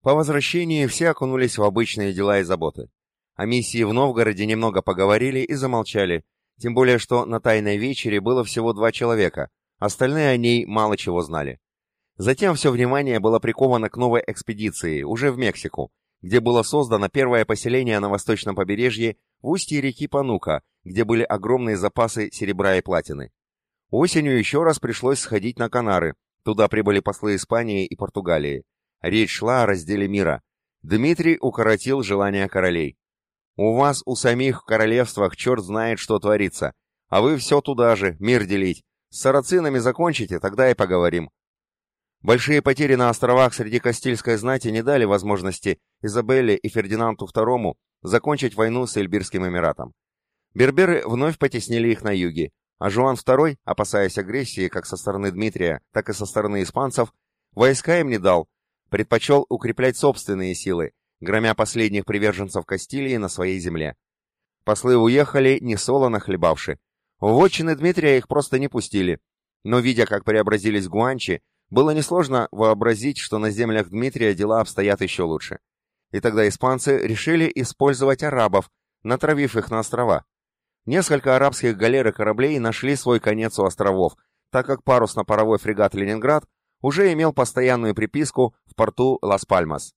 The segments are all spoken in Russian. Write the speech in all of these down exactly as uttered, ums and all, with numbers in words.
По возвращении все окунулись в обычные дела и заботы. О миссии в Новгороде немного поговорили и замолчали, тем более что на тайной вечере было всего два человека, остальные о ней мало чего знали. Затем все внимание было приковано к новой экспедиции, уже в Мексику, где было создано первое поселение на восточном побережье в устье реки Панука, где были огромные запасы серебра и платины. Осенью еще раз пришлось сходить на Канары, туда прибыли послы Испании и Португалии. Речь шла о разделе мира. Дмитрий укоротил желания королей. «У вас у самих в королевствах черт знает, что творится, а вы все туда же, мир делить. С сарацинами закончите, тогда и поговорим». Большие потери на островах среди Кастильской знати не дали возможности Изабелле и Фердинанду второму закончить войну с Эльбирским Эмиратом. Берберы вновь потеснили их на юге, а Жуан второй, опасаясь агрессии как со стороны Дмитрия, так и со стороны испанцев, войска им не дал, предпочел укреплять собственные силы, громя последних приверженцев Кастилии на своей земле. Послы уехали, несолоно хлебавши. В вотчины Дмитрия их просто не пустили, но, видя, как преобразились гуанчи, было несложно вообразить, что на землях Дмитрия дела обстоят еще лучше. И тогда испанцы решили использовать арабов, натравив их на острова. Несколько арабских галер и кораблей нашли свой конец у островов, так как парусно-паровой фрегат «Ленинград» уже имел постоянную приписку в порту Лас-Пальмас.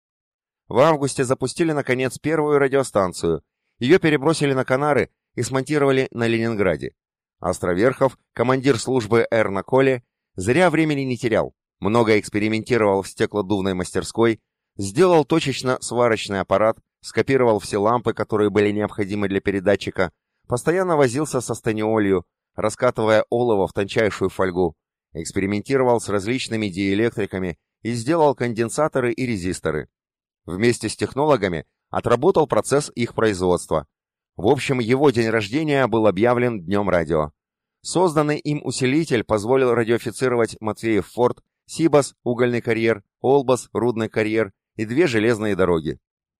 В августе запустили, наконец, первую радиостанцию. Ее перебросили на Канары и смонтировали на Ленинграде. Островерхов, командир службы Эр на Коле, зря времени не терял, много экспериментировал в стеклодувной мастерской, сделал точечно-сварочный аппарат, скопировал все лампы, которые были необходимы для передатчика, постоянно возился со станиолью, раскатывая олово в тончайшую фольгу, экспериментировал с различными диэлектриками и сделал конденсаторы и резисторы. Вместе с технологами отработал процесс их производства. В общем, его день рождения был объявлен Днем радио. Созданный им усилитель позволил радиофицировать Матвеев форт, Сибас – угольный карьер, Олбас – рудный карьер и две железные дороги.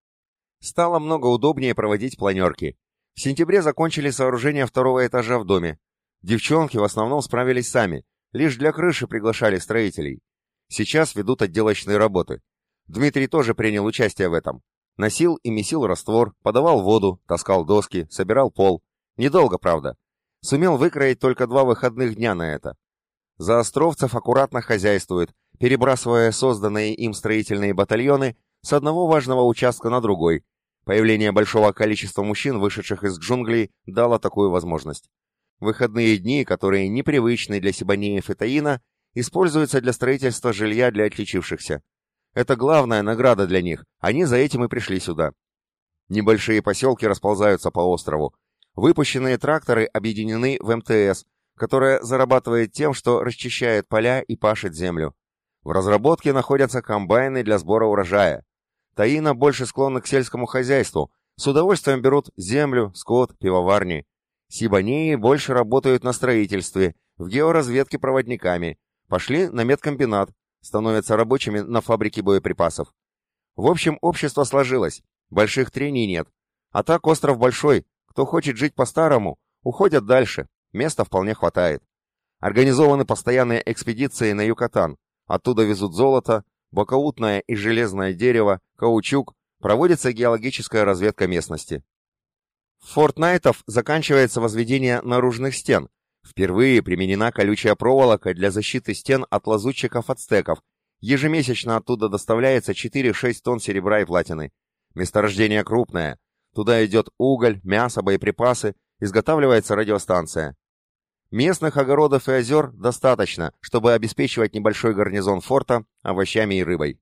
Стало много удобнее проводить планерки. В сентябре закончили сооружение второго этажа в доме. Девчонки в основном справились сами, лишь для крыши приглашали строителей. Сейчас ведут отделочные работы. Дмитрий тоже принял участие в этом. Носил и месил раствор, подавал воду, таскал доски, собирал пол. Недолго, правда. Сумел выкроить только два выходных дня на это. Заостровцев аккуратно хозяйствует, перебрасывая созданные им строительные батальоны с одного важного участка на другой. Появление большого количества мужчин, вышедших из джунглей, дало такую возможность. Выходные дни, которые непривычны для сибанеев и таина, используются для строительства жилья для отличившихся. Это главная награда для них, они за этим и пришли сюда. Небольшие поселки расползаются по острову. Выпущенные тракторы объединены в эм тэ эс, которая зарабатывает тем, что расчищает поля и пашет землю. В разработке находятся комбайны для сбора урожая. Таина больше склонна к сельскому хозяйству, с удовольствием берут землю, скот, пивоварни. Сибанеи больше работают на строительстве, в георазведке проводниками, пошли на медкомбинат, становятся рабочими на фабрике боеприпасов. В общем, общество сложилось, больших трений нет. А так остров большой, кто хочет жить по-старому, уходят дальше, места вполне хватает. Организованы постоянные экспедиции на Юкатан, оттуда везут золото, бакаутное и железное дерево, каучук, проводится геологическая разведка местности. В Форт Найтов заканчивается возведение наружных стен. Впервые применена колючая проволока для защиты стен от лазутчиков-ацтеков. Ежемесячно оттуда доставляется четыре-шесть тонн серебра и платины. Месторождение крупное. Туда идет уголь, мясо, боеприпасы, изготавливается радиостанция. Местных огородов и озер достаточно, чтобы обеспечивать небольшой гарнизон форта овощами и рыбой.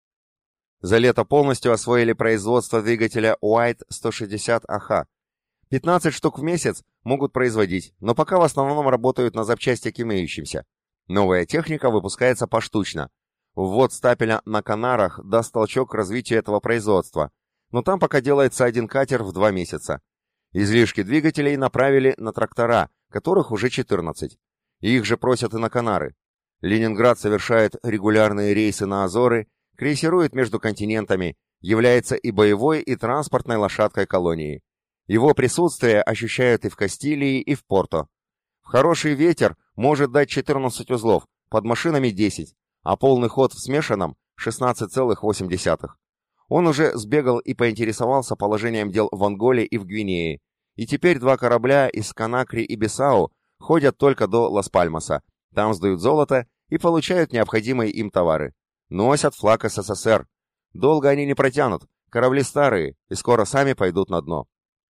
За лето полностью освоили производство двигателя Уайт сто шестьдесят эй эйч. пятнадцать штук в месяц могут производить, но пока в основном работают на запчасти к имеющимся. Новая техника выпускается поштучно. Ввод стапеля на Канарах даст толчок к развитию этого производства, но там пока делается один катер в два месяца. Излишки двигателей направили на трактора, которых уже четырнадцать. Их же просят и на Канары. Ленинград совершает регулярные рейсы на Азоры, крейсирует между континентами, является и боевой, и транспортной лошадкой колонии. Его присутствие ощущают и в Кастилии, и в Порто. В хороший ветер может дать четырнадцать узлов, под машинами десять, а полный ход в смешанном шестнадцать целых восемь десятых. Он уже сбегал и поинтересовался положением дел в Анголе и в Гвинее, и теперь два корабля из Конакри и Бисау ходят только до Лас-Пальмаса, там сдают золото и получают необходимые им товары. Носят флаг СССР. Долго они не протянут, корабли старые и скоро сами пойдут на дно.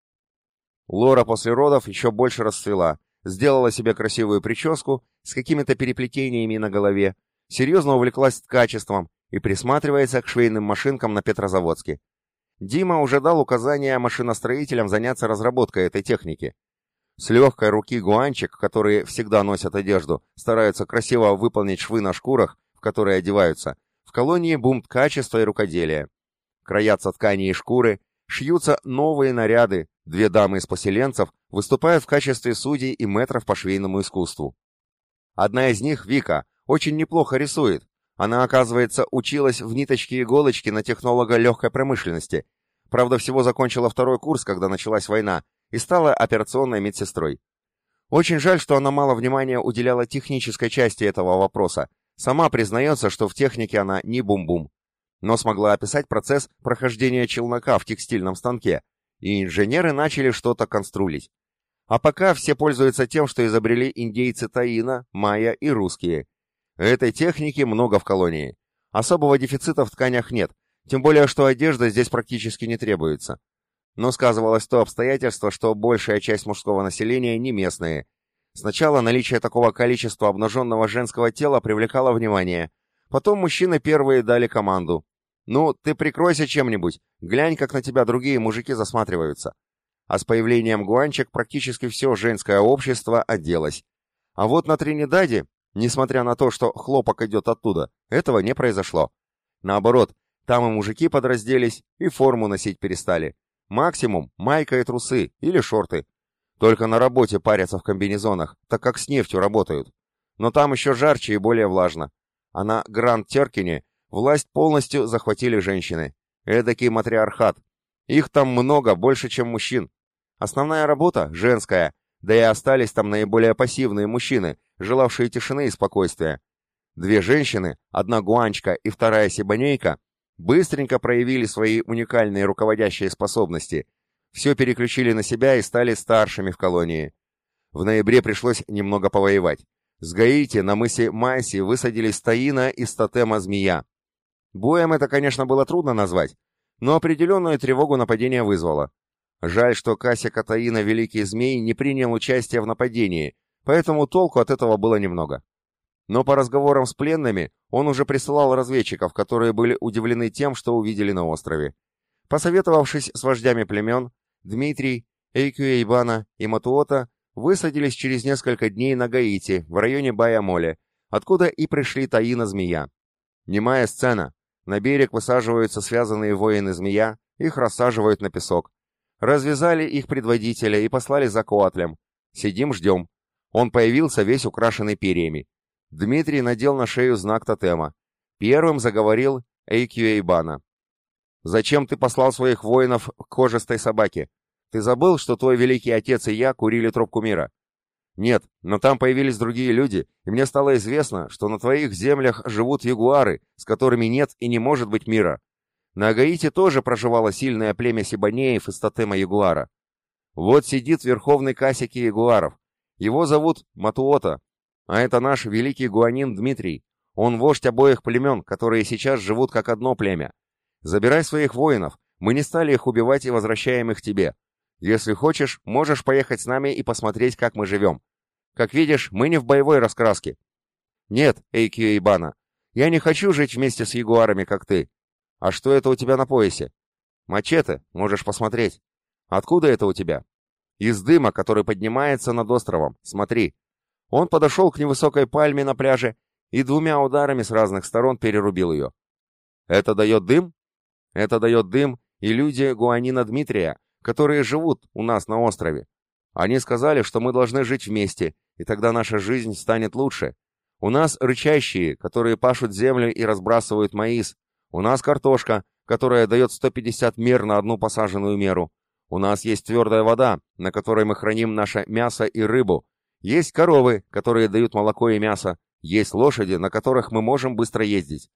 Лора после родов еще больше расцвела, сделала себе красивую прическу с какими-то переплетениями на голове, серьезно увлеклась ткачеством и присматривается к швейным машинкам на Петрозаводске. Дима уже дал указания машиностроителям заняться разработкой этой техники. С легкой руки гуанчик, которые всегда носят одежду, стараются красиво выполнить швы на шкурах, в которые одеваются, в колонии бум ткачества и рукоделия. Краятся ткани и шкуры, шьются новые наряды, две дамы из поселенцев выступают в качестве судей и мэтров по швейному искусству. Одна из них, Вика, очень неплохо рисует. Она, оказывается, училась в ниточке и иголочки на технолога легкой промышленности. Правда, всего закончила второй курс, когда началась война, и стала операционной медсестрой. Очень жаль, что она мало внимания уделяла технической части этого вопроса. Сама признается, что в технике она не бум-бум. Но смогла описать процесс прохождения челнока в текстильном станке, и инженеры начали что-то конструлить. А пока все пользуются тем, что изобрели индейцы Таина, майя и русские. Этой техники много в колонии. Особого дефицита в тканях нет, тем более, что одежда здесь практически не требуется. Но сказывалось то обстоятельство, что большая часть мужского населения не местные. Сначала наличие такого количества обнаженного женского тела привлекало внимание. Потом мужчины первые дали команду. «Ну, ты прикройся чем-нибудь, глянь, как на тебя другие мужики засматриваются». А с появлением гуанчик практически все женское общество оделось. А вот на Тринидаде, несмотря на то, что хлопок идет оттуда, этого не произошло. Наоборот, там и мужики подразделись, и форму носить перестали. Максимум майка и трусы, или шорты. Только на работе парятся в комбинезонах, так как с нефтью работают. Но там еще жарче и более влажно. А на Гранд-Теркине власть полностью захватили женщины. Эдакий матриархат. Их там много, больше, чем мужчин. Основная работа – женская, да и остались там наиболее пассивные мужчины, желавшие тишины и спокойствия. Две женщины, одна гуанчка и вторая сибанейка, быстренько проявили свои уникальные руководящие способности, все переключили на себя и стали старшими в колонии. В ноябре пришлось немного повоевать. С Гаити на мысе Майси высадились Таина и Статема Змея. Боем это, конечно, было трудно назвать, но определенную тревогу нападение вызвало. Жаль, что Касика Таина Великий Змей не принял участие в нападении, поэтому толку от этого было немного. Но по разговорам с пленными он уже присылал разведчиков, которые были удивлены тем, что увидели на острове. Посоветовавшись с вождями племен, Дмитрий, Эйкюэйбана и Матуота высадились через несколько дней на Гаити, в районе Бая-Моле, откуда и пришли Таина-Змея. Немая сцена. На берег высаживаются связанные воины-змея, их рассаживают на песок. Развязали их предводителя и послали за Коатлем. Сидим, ждем. Он появился весь украшенный перьями. Дмитрий надел на шею знак тотема. Первым заговорил Эйкюэйбана. «Зачем ты послал своих воинов к кожистой собаке? Ты забыл, что твой великий отец и я курили трубку мира?» «Нет, но там появились другие люди, и мне стало известно, что на твоих землях живут ягуары, с которыми нет и не может быть мира. На Агаите тоже проживало сильное племя сибанеев из тотема ягуара. Вот сидит верховный касики ягуаров. Его зовут Матуота, а это наш великий гуанин Дмитрий. Он вождь обоих племен, которые сейчас живут как одно племя. Забирай своих воинов, мы не стали их убивать и возвращаем их тебе. Если хочешь, можешь поехать с нами и посмотреть, как мы живем. Как видишь, мы не в боевой раскраске». «Нет, Эйкюэйбана, я не хочу жить вместе с ягуарами, как ты. А что это у тебя на поясе?» «Мачете, можешь посмотреть». «Откуда это у тебя?» «Из дыма, который поднимается над островом. Смотри». Он подошел к невысокой пальме на пляже и двумя ударами с разных сторон перерубил ее. «Это дает дым?» «Это дает дым и люди гуанина Дмитрия, которые живут у нас на острове. Они сказали, что мы должны жить вместе, и тогда наша жизнь станет лучше. У нас рычащие, которые пашут землю и разбрасывают маис. У нас картошка, которая дает сто пятьдесят мер на одну посаженную меру. У нас есть твердая вода, на которой мы храним наше мясо и рыбу. Есть коровы, которые дают молоко и мясо. Есть лошади, на которых мы можем быстро ездить.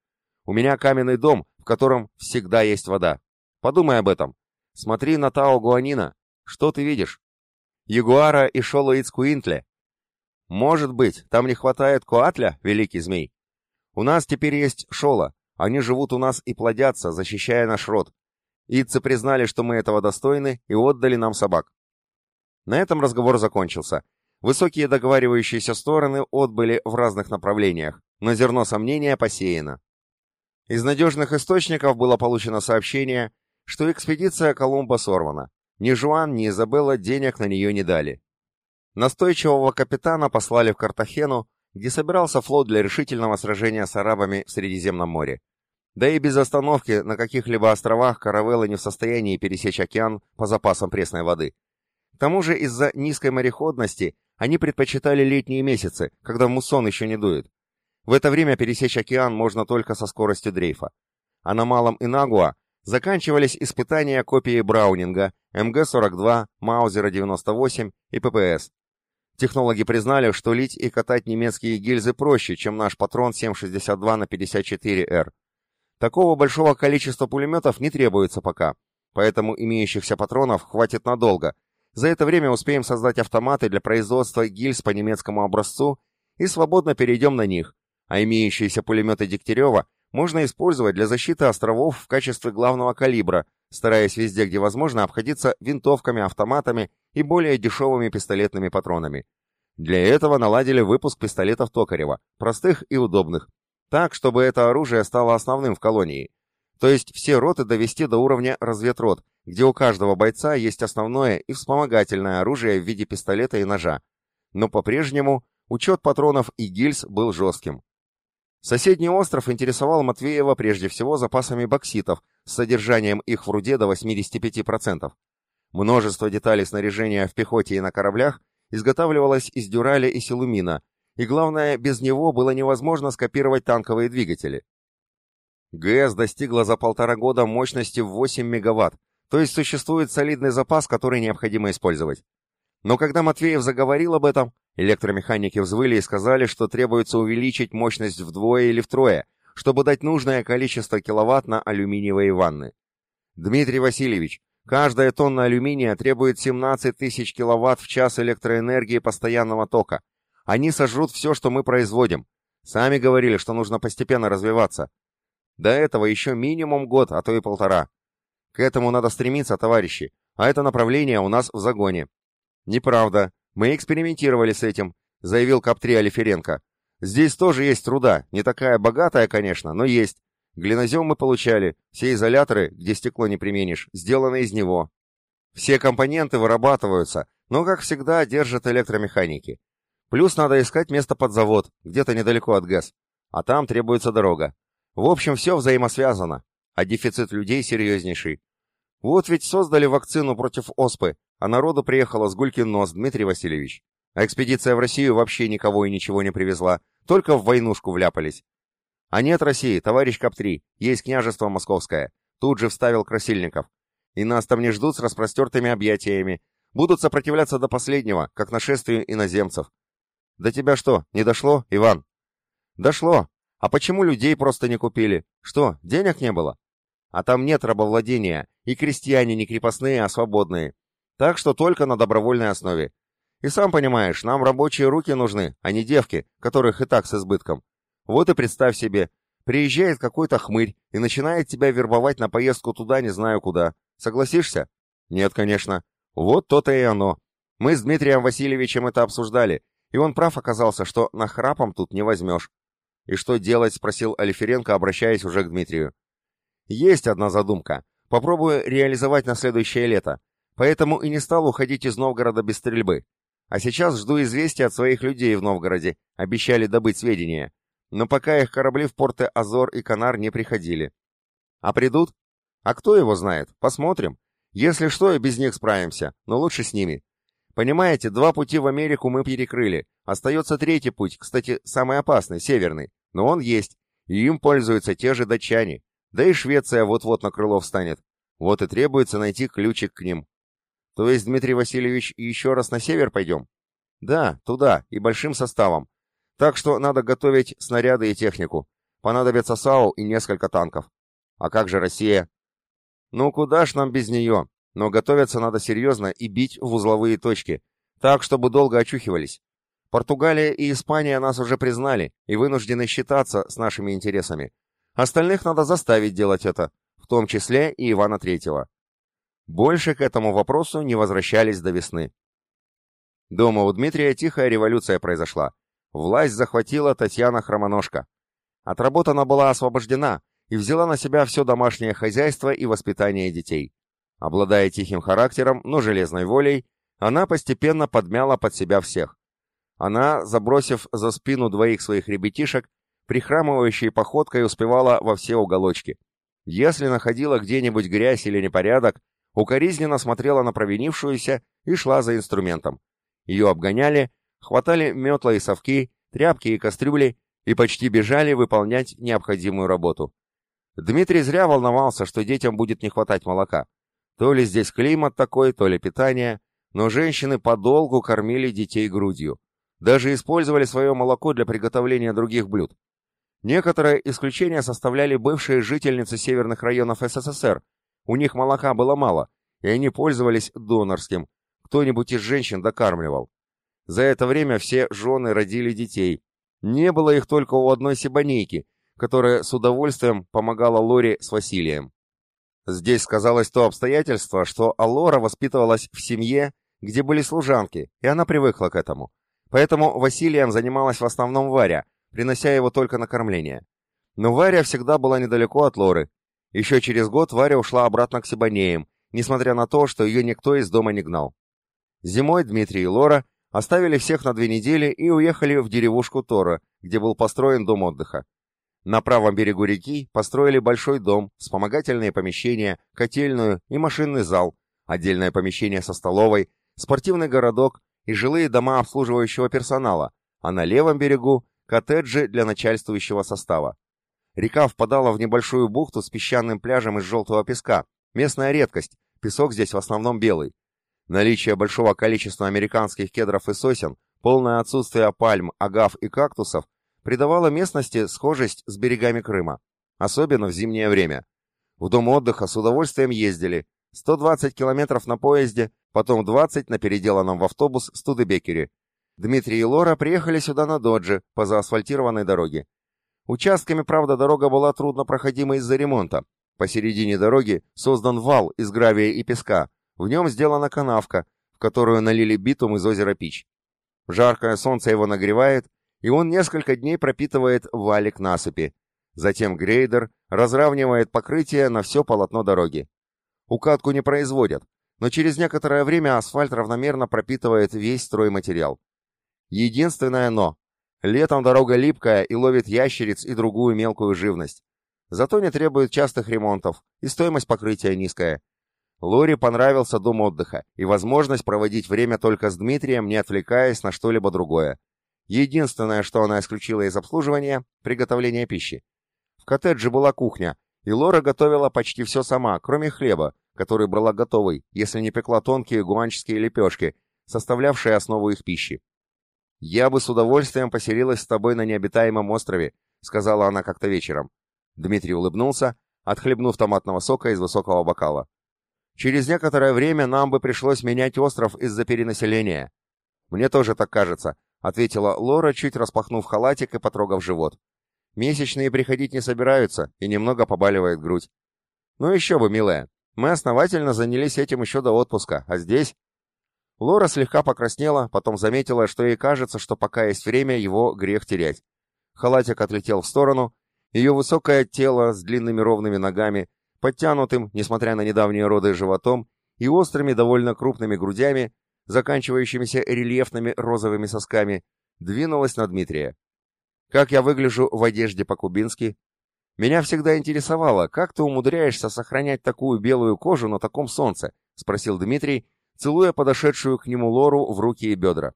У меня каменный дом, в котором всегда есть вода. Подумай об этом. Смотри на Тао Гуанина. Что ты видишь? Ягуара и Шолоицкуинтле. Может быть, там не хватает Коатля, великий змей? У нас теперь есть Шола. Они живут у нас и плодятся, защищая наш род. Итцы признали, что мы этого достойны, и отдали нам собак. На этом разговор закончился. Высокие договаривающиеся стороны отбыли в разных направлениях, но зерно сомнения посеяно. Из надежных источников было получено сообщение, что экспедиция Колумба сорвана. Ни Жуан, ни Изабелла денег на нее не дали. Настойчивого капитана послали в Картахену, где собирался флот для решительного сражения с арабами в Средиземном море. Да и без остановки на каких-либо островах каравеллы не в состоянии пересечь океан по запасам пресной воды. К тому же из-за низкой мореходности они предпочитали летние месяцы, когда муссон еще не дует. В это время пересечь океан можно только со скоростью дрейфа. А на Малом Инагуа заканчивались испытания копии Браунинга, эм гэ сорок два, Маузера девяносто восемь и пэ пэ эс. Технологи признали, что лить и катать немецкие гильзы проще, чем наш патрон семь шестьдесят два на пятьдесят четыре эр. Такого большого количества пулеметов не требуется пока, поэтому имеющихся патронов хватит надолго. За это время успеем создать автоматы для производства гильз по немецкому образцу и свободно перейдем на них, а имеющиеся пулеметы Дегтярева можно использовать для защиты островов в качестве главного калибра, стараясь везде, где возможно, обходиться винтовками, автоматами и более дешевыми пистолетными патронами. Для этого наладили выпуск пистолетов Токарева, простых и удобных, так, чтобы это оружие стало основным в колонии. То есть все роты довести до уровня разведрот, где у каждого бойца есть основное и вспомогательное оружие в виде пистолета и ножа. Но по-прежнему учет патронов и гильз был жестким. Соседний остров интересовал Матвеева прежде всего запасами бокситов с содержанием их в руде до восемьдесят пять процентов. Множество деталей снаряжения в пехоте и на кораблях изготавливалось из дюраля и силумина, и главное, без него было невозможно скопировать танковые двигатели. ГЭС достигла за полтора года мощности в восемь мегаватт, то есть существует солидный запас, который необходимо использовать. Но когда Матвеев заговорил об этом, электромеханики взвыли и сказали, что требуется увеличить мощность вдвое или втрое, чтобы дать нужное количество киловатт на алюминиевые ванны. Дмитрий Васильевич, каждая тонна алюминия требует семнадцать тысяч киловатт в час электроэнергии постоянного тока. Они сожрут все, что мы производим. Сами говорили, что нужно постепенно развиваться. До этого еще минимум год, а то и полтора. К этому надо стремиться, товарищи, а это направление у нас в загоне. Неправда. Мы экспериментировали с этим, заявил Каптри Алиференко. Здесь тоже есть труда, не такая богатая, конечно, но есть. Глинозем мы получали, все изоляторы, где стекло не применишь, сделаны из него. Все компоненты вырабатываются, но, как всегда, держат электромеханики. Плюс надо искать место под завод, где-то недалеко от ГЭС. А там требуется дорога. В общем, все взаимосвязано, а дефицит людей серьезнейший. Вот ведь создали вакцину против оспы, а народу приехало с гулькин нос, Дмитрий Васильевич. А экспедиция в Россию вообще никого и ничего не привезла, только в войнушку вляпались. А нет России, товарищ Каптри, есть княжество Московское, тут же вставил Красильников. И нас там не ждут с распростертыми объятиями, будут сопротивляться до последнего, как нашествию иноземцев. До тебя что, не дошло, Иван? Дошло. А почему людей просто не купили? Что, денег не было? А там нет рабовладения, и крестьяне не крепостные, а свободные. Так что только на добровольной основе. И сам понимаешь, нам рабочие руки нужны, а не девки, которых и так с избытком. Вот и представь себе, приезжает какой-то хмырь и начинает тебя вербовать на поездку туда не знаю куда. Согласишься? Нет, конечно. Вот то-то и оно. Мы с Дмитрием Васильевичем это обсуждали, и он прав оказался, что нахрапом тут не возьмешь. «И что делать?» — спросил Алиференко, обращаясь уже к Дмитрию. «Есть одна задумка. Попробую реализовать на следующее лето. Поэтому и не стал уходить из Новгорода без стрельбы. А сейчас жду известия от своих людей в Новгороде. Обещали добыть сведения. Но пока их корабли в порты Азор и Канар не приходили. А придут? А кто его знает? Посмотрим. Если что, и без них справимся, но лучше с ними. Понимаете, два пути в Америку мы перекрыли. Остается третий путь, кстати, самый опасный, северный. Но он есть, и им пользуются те же датчане. Да и Швеция вот-вот на крыло встанет. Вот и требуется найти ключик к ним. То есть, Дмитрий Васильевич, еще раз на север пойдем? Да, туда, и большим составом. Так что надо готовить снаряды и технику. Понадобится САУ и несколько танков. А как же Россия? Ну куда ж нам без нее? Но готовиться надо серьезно и бить в узловые точки, так, чтобы долго очухивались. Португалия и Испания нас уже признали и вынуждены считаться с нашими интересами. Остальных надо заставить делать это, в том числе и Ивана Третьего. Больше к этому вопросу не возвращались до весны. Дома у Дмитрия тихая революция произошла. Власть захватила Татьяна Хромоножка. От работы она была освобождена и взяла на себя все домашнее хозяйство и воспитание детей. Обладая тихим характером, но железной волей, она постепенно подмяла под себя всех. Она, забросив за спину двоих своих ребятишек, прихрамывающей походкой успевала во все уголочки. Если находила где-нибудь грязь или непорядок, укоризненно смотрела на провинившуюся и шла за инструментом. Ее обгоняли, хватали метла и совки, тряпки и кастрюли и почти бежали выполнять необходимую работу. Дмитрий зря волновался, что детям будет не хватать молока. То ли здесь климат такой, то ли питание, но женщины подолгу кормили детей грудью. Даже использовали свое молоко для приготовления других блюд. Некоторые исключения составляли бывшие жительницы северных районов СССР. У них молока было мало, и они пользовались донорским. Кто-нибудь из женщин докармливал. За это время все жены родили детей. Не было их только у одной сибанейки, которая с удовольствием помогала Лоре с Василием. Здесь сказалось то обстоятельство, что Алора воспитывалась в семье, где были служанки, и она привыкла к этому. Поэтому Василием занималась в основном Варя, принося его только на кормление. Но Варя всегда была недалеко от Лоры. Еще через год Варя ушла обратно к Сибанеям, несмотря на то, что ее никто из дома не гнал. Зимой Дмитрий и Лора оставили всех на две недели и уехали в деревушку Тора, где был построен дом отдыха. На правом берегу реки построили большой дом, вспомогательные помещения, котельную и машинный зал, отдельное помещение со столовой, спортивный городок и жилые дома обслуживающего персонала, а на левом берегу – коттеджи для начальствующего состава. Река впадала в небольшую бухту с песчаным пляжем из желтого песка, местная редкость, песок здесь в основном белый. Наличие большого количества американских кедров и сосен, полное отсутствие пальм, агав и кактусов придавало местности схожесть с берегами Крыма, особенно в зимнее время. В дом отдыха с удовольствием ездили, сто двадцать километров на поезде, потом двадцать на переделанном в автобус Студебекере. Дмитрий и Лора приехали сюда на додже по заасфальтированной дороге. Участками, правда, дорога была труднопроходима из-за ремонта. Посередине дороги создан вал из гравия и песка, в нем сделана канавка, в которую налили битум из озера Пич. Жаркое солнце его нагревает, и он несколько дней пропитывает валик насыпи. Затем грейдер разравнивает покрытие на все полотно дороги. Укатку не производят, но через некоторое время асфальт равномерно пропитывает весь стройматериал. Единственное «но». Летом дорога липкая и ловит ящериц и другую мелкую живность. Зато не требует частых ремонтов, и стоимость покрытия низкая. Лоре понравился дом отдыха и возможность проводить время только с Дмитрием, не отвлекаясь на что-либо другое. Единственное, что она исключила из обслуживания – приготовление пищи. В коттедже была кухня, и Лора готовила почти все сама, кроме хлеба, который брала готовый, если не пекла тонкие гуанческие лепешки, составлявшие основу их пищи. «Я бы с удовольствием поселилась с тобой на необитаемом острове», — сказала она как-то вечером. Дмитрий улыбнулся, отхлебнув томатного сока из высокого бокала. «Через некоторое время нам бы пришлось менять остров из-за перенаселения». «Мне тоже так кажется», — ответила Лора, чуть распахнув халатик и потрогав живот. «Месячные приходить не собираются, и немного побаливает грудь». «Ну еще бы, милая, мы основательно занялись этим еще до отпуска, а здесь...» Лора слегка покраснела, потом заметила, что ей кажется, что пока есть время, его грех терять. Халатик отлетел в сторону, ее высокое тело с длинными ровными ногами, подтянутым, несмотря на недавние роды, животом и острыми, довольно крупными грудями, заканчивающимися рельефными розовыми сосками, двинулось на Дмитрия. «Как я выгляжу в одежде по-кубински?» «Меня всегда интересовало, как ты умудряешься сохранять такую белую кожу на таком солнце?» — спросил Дмитрий, целуя подошедшую к нему Лору в руки и бедра.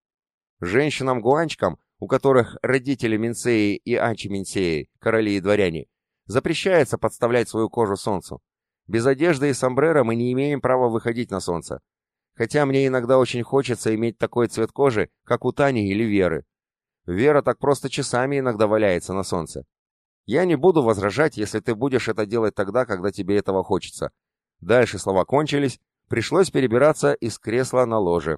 Женщинам-гуанчкам, у которых родители Минсеи и Ачи-Минсеи, короли и дворяне, запрещается подставлять свою кожу солнцу. Без одежды и сомбреро мы не имеем права выходить на солнце. Хотя мне иногда очень хочется иметь такой цвет кожи, как у Тани или Веры. Вера так просто часами иногда валяется на солнце. Я не буду возражать, если ты будешь это делать тогда, когда тебе этого хочется. Дальше слова кончились, пришлось перебираться из кресла на ложе.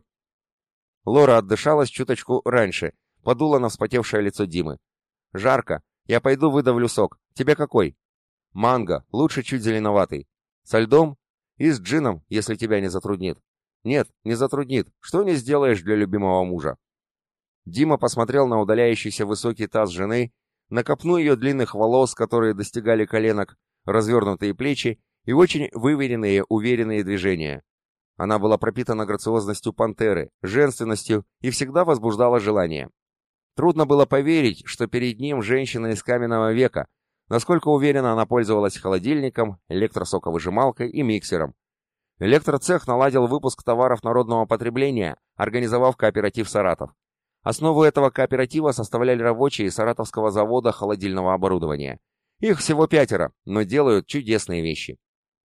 Лора отдышалась чуточку раньше, подула на вспотевшее лицо Димы. «Жарко. Я пойду выдавлю сок. Тебе какой?» «Манго. Лучше чуть зеленоватый. Со льдом? И с джином, если тебя не затруднит». «Нет, не затруднит. Что не сделаешь для любимого мужа?» Дима посмотрел на удаляющийся высокий таз жены, на копну ее длинных волос, которые достигали коленок, развернутые плечи и очень выверенные, уверенные движения. Она была пропитана грациозностью пантеры, женственностью и всегда возбуждала желание. Трудно было поверить, что перед ним женщина из каменного века, насколько уверенно она пользовалась холодильником, электросоковыжималкой и миксером. Электроцех наладил выпуск товаров народного потребления, организовав кооператив «Саратов». Основу этого кооператива составляли рабочие Саратовского завода холодильного оборудования. Их всего пятеро, но делают чудесные вещи.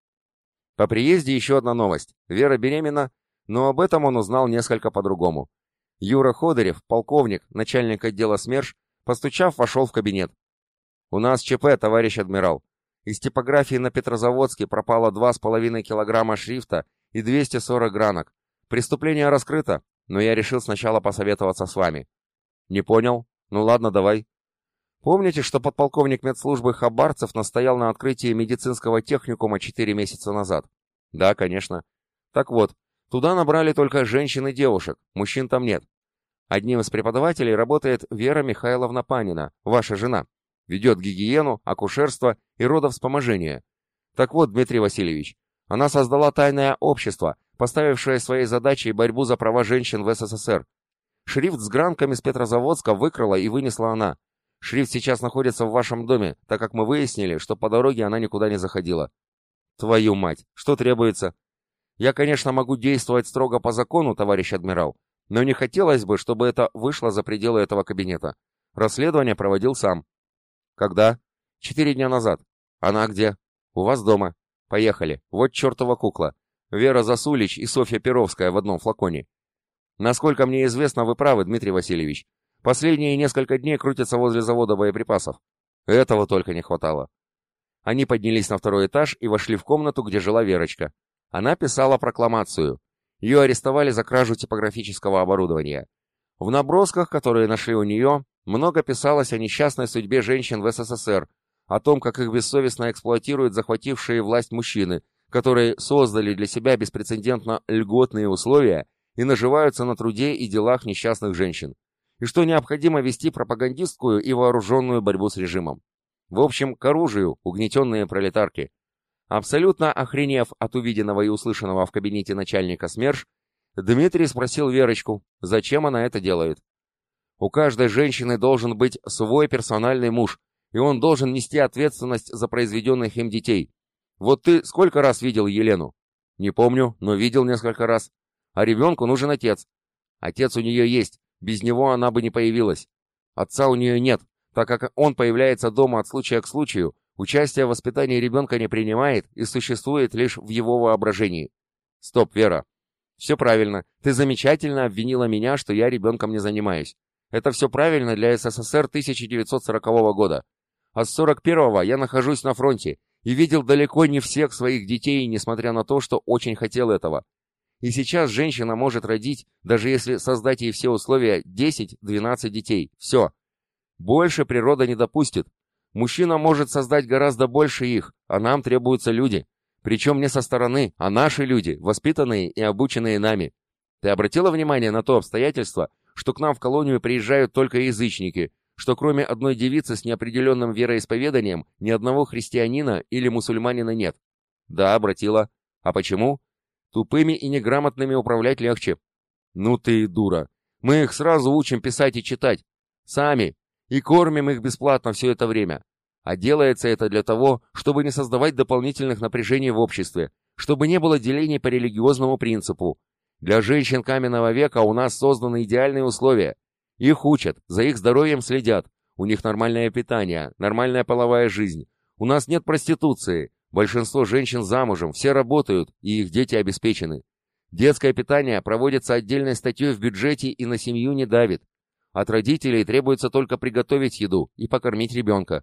По приезде еще одна новость. Вера беременна, но об этом он узнал несколько по-другому. Юра Ходырев, полковник, начальник отдела СМЕРШ, постучав, вошел в кабинет. «У нас ЧП, товарищ адмирал. Из типографии на Петрозаводске пропало два с половиной килограмма шрифта и двести сорок гранок. Преступление раскрыто, но я решил сначала посоветоваться с вами». «Не понял? Ну ладно, давай». «Помните, что подполковник медслужбы Хабарцев настоял на открытии медицинского техникума четыре месяца назад?» «Да, конечно». «Так вот, туда набрали только женщин и девушек, мужчин там нет. Одним из преподавателей работает Вера Михайловна Панина, ваша жена. Ведет гигиену, акушерство и родовспоможение. Так вот, Дмитрий Васильевич, она создала тайное общество, поставившее своей задачей борьбу за права женщин в СССР. Шрифт с гранками с Петрозаводска выкрала и вынесла она. Шрифт сейчас находится в вашем доме, так как мы выяснили, что по дороге она никуда не заходила». «Твою мать, что требуется?» «Я, конечно, могу действовать строго по закону, товарищ адмирал, но не хотелось бы, чтобы это вышло за пределы этого кабинета. Расследование проводил сам». «Когда?» «Четыре дня назад». «Она где?» «У вас дома». «Поехали. Вот чертова кукла. Вера Засулич и Софья Перовская в одном флаконе». «Насколько мне известно, вы правы, Дмитрий Васильевич. Последние несколько дней крутятся возле завода боеприпасов». Этого только не хватало. Они поднялись на второй этаж и вошли в комнату, где жила Верочка. Она писала прокламацию. Ее арестовали за кражу типографического оборудования. В набросках, которые нашли у нее, много писалось о несчастной судьбе женщин в СССР, о том, как их бессовестно эксплуатируют захватившие власть мужчины, которые создали для себя беспрецедентно льготные условия и наживаются на труде и делах несчастных женщин, и что необходимо вести пропагандистскую и вооруженную борьбу с режимом. В общем, к оружию угнетенные пролетарки. Абсолютно охренев от увиденного и услышанного в кабинете начальника СМЕРШ, Дмитрий спросил Верочку, зачем она это делает. «У каждой женщины должен быть свой персональный муж, и он должен нести ответственность за произведенных им детей. Вот ты сколько раз видел Елену?» «Не помню, но видел несколько раз. А ребенку нужен отец. Отец у нее есть, без него она бы не появилась. Отца у нее нет, так как он появляется дома от случая к случаю, участие в воспитании ребенка не принимает и существует лишь в его воображении». «Стоп, Вера. Все правильно. Ты замечательно обвинила меня, что я ребенком не занимаюсь. Это все правильно для СССР тысяча девятьсот сорокового года. А с сорок первого я нахожусь на фронте и видел далеко не всех своих детей, несмотря на то, что очень хотел этого. И сейчас женщина может родить, даже если создать ей все условия, десять-двенадцать детей. Все. Больше природа не допустит. Мужчина может создать гораздо больше их, а нам требуются люди. Причем не со стороны, а наши люди, воспитанные и обученные нами. Ты обратила внимание на то обстоятельство, что к нам в колонию приезжают только язычники, что кроме одной девицы с неопределенным вероисповеданием ни одного христианина или мусульманина нет? Да, обратила. А почему? Тупыми и неграмотными управлять легче. Ну ты и дура. Мы их сразу учим писать и читать. Сами. И кормим их бесплатно все это время. А делается это для того, чтобы не создавать дополнительных напряжений в обществе, чтобы не было делений по религиозному принципу. Для женщин каменного века у нас созданы идеальные условия. Их учат, за их здоровьем следят. У них нормальное питание, нормальная половая жизнь. У нас нет проституции. Большинство женщин замужем, все работают, и их дети обеспечены. Детское питание проводится отдельной статьей в бюджете и на семью не давит. От родителей требуется только приготовить еду и покормить ребенка.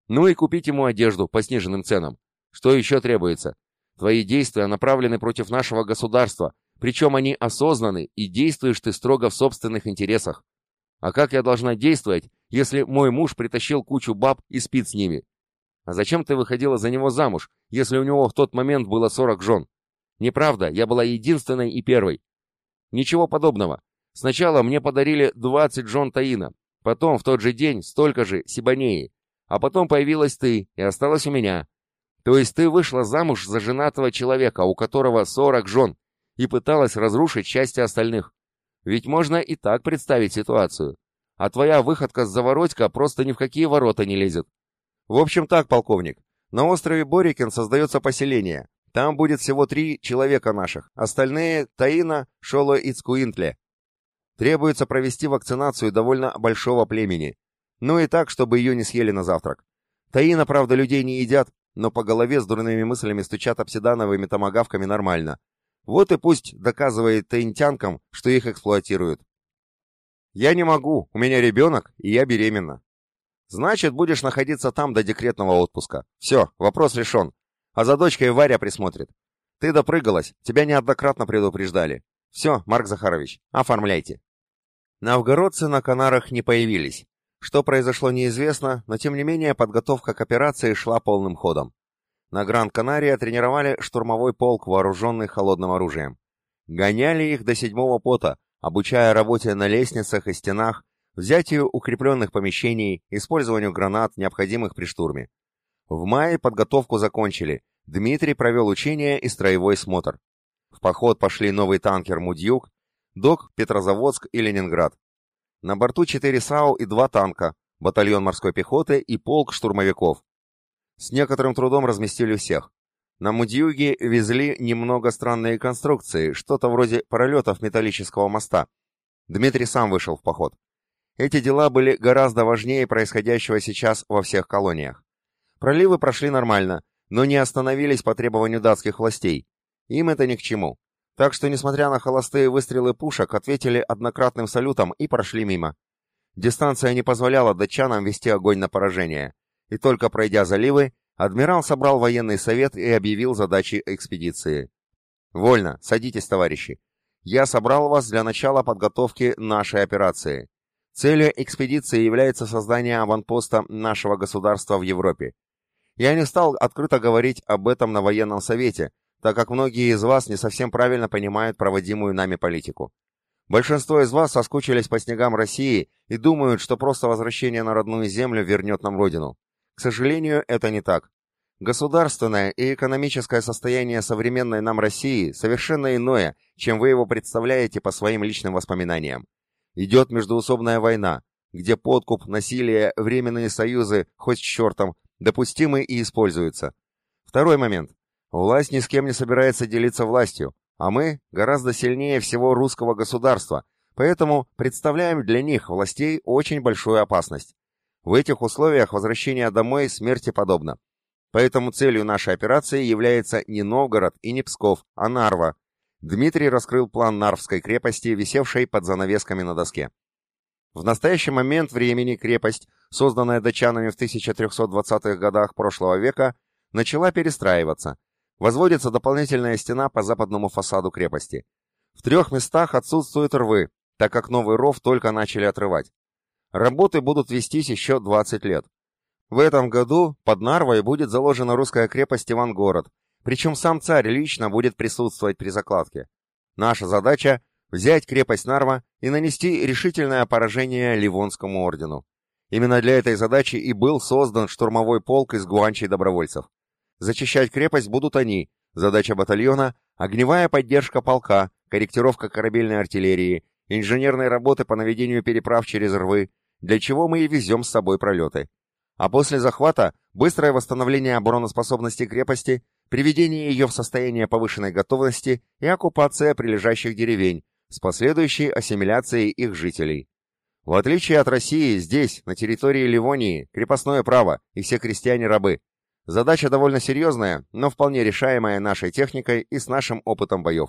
Ну и купить ему одежду по сниженным ценам. Что еще требуется? Твои действия направлены против нашего государства, причем они осознаны, и действуешь ты строго в собственных интересах. А как я должна действовать, если мой муж притащил кучу баб и спит с ними? А зачем ты выходила за него замуж, если у него в тот момент было сорок жен? Неправда, я была единственной и первой. Ничего подобного. Сначала мне подарили двадцать жен Таина, потом в тот же день столько же Сибанеи, а потом появилась ты и осталась у меня. То есть ты вышла замуж за женатого человека, у которого сорок жен, и пыталась разрушить счастье остальных. Ведь можно и так представить ситуацию. А твоя выходка-заворотька просто ни в какие ворота не лезет. В общем так, полковник, на острове Борикен создается поселение. Там будет всего три человека наших, остальные — Таина, Шоло и Цкуинтле. Требуется провести вакцинацию довольно большого племени. Ну и так, чтобы ее не съели на завтрак. Таина, правда, людей не едят, но по голове с дурными мыслями стучат обсидановыми томагавками нормально. Вот и пусть доказывает таинтянкам, что их эксплуатируют. Я не могу, у меня ребенок, и я беременна. Значит, будешь находиться там до декретного отпуска. Все, вопрос решен. А за дочкой Варя присмотрит. Ты допрыгалась, тебя неоднократно предупреждали. Все, Марк Захарович, оформляйте. Новгородцы на Канарах не появились. Что произошло, неизвестно, но тем не менее подготовка к операции шла полным ходом. На Гран-Канария тренировали штурмовой полк, вооруженный холодным оружием. Гоняли их до седьмого пота, обучая работе на лестницах и стенах, взятию укрепленных помещений, использованию гранат, необходимых при штурме. В мае подготовку закончили. Дмитрий провел учения и строевой смотр. В поход пошли новый танкер «Мудьюк», ДОК «Петрозаводск» и «Ленинград». На борту четыре САУ и два танка, батальон морской пехоты и полк штурмовиков. С некоторым трудом разместили всех. На «Мудьюге» везли немного странные конструкции, что-то вроде пролетов металлического моста. Дмитрий сам вышел в поход. Эти дела были гораздо важнее происходящего сейчас во всех колониях. Проливы прошли нормально, но не остановились по требованию датских властей. Им это ни к чему. Так что, несмотря на холостые выстрелы пушек, ответили однократным салютом и прошли мимо. Дистанция не позволяла датчанам вести огонь на поражение. И только пройдя заливы, адмирал собрал военный совет и объявил задачи экспедиции. «Вольно, садитесь, товарищи. Я собрал вас для начала подготовки нашей операции. Целью экспедиции является создание аванпоста нашего государства в Европе. Я не стал открыто говорить об этом на военном совете, так как многие из вас не совсем правильно понимают проводимую нами политику. Большинство из вас соскучились по снегам России и думают, что просто возвращение на родную землю вернет нам родину. К сожалению, это не так. Государственное и экономическое состояние современной нам России совершенно иное, чем вы его представляете по своим личным воспоминаниям. Идет междоусобная война, где подкуп, насилие, временные союзы, хоть с чертом, допустимы и используются. Второй момент. Власть ни с кем не собирается делиться властью, а мы гораздо сильнее всего русского государства, поэтому представляем для них, властей, очень большую опасность. В этих условиях возвращение домой смерти подобно. Поэтому целью нашей операции является не Новгород и не Псков, а Нарва. Дмитрий раскрыл план Нарвской крепости, висевшей под занавесками на доске. В настоящий момент времени крепость, созданная датчанами в тысяча трехсот двадцатых годах прошлого века, начала перестраиваться. Возводится дополнительная стена по западному фасаду крепости. В трех местах отсутствуют рвы, так как новый ров только начали отрывать. Работы будут вестись еще двадцать лет. В этом году под Нарвой будет заложена русская крепость Ивангород, причем сам царь лично будет присутствовать при закладке. Наша задача — взять крепость Нарва и нанести решительное поражение Ливонскому ордену. Именно для этой задачи и был создан штурмовой полк из гуанчей добровольцев. Зачищать крепость будут они, задача батальона — огневая поддержка полка, корректировка корабельной артиллерии, инженерные работы по наведению переправ через рвы, для чего мы и везем с собой пролеты. А после захвата — быстрое восстановление обороноспособности крепости, приведение ее в состояние повышенной готовности и оккупация прилежащих деревень с последующей ассимиляцией их жителей. В отличие от России, здесь, на территории Ливонии, крепостное право и все крестьяне-рабы. Задача довольно серьезная, но вполне решаемая нашей техникой и с нашим опытом боев.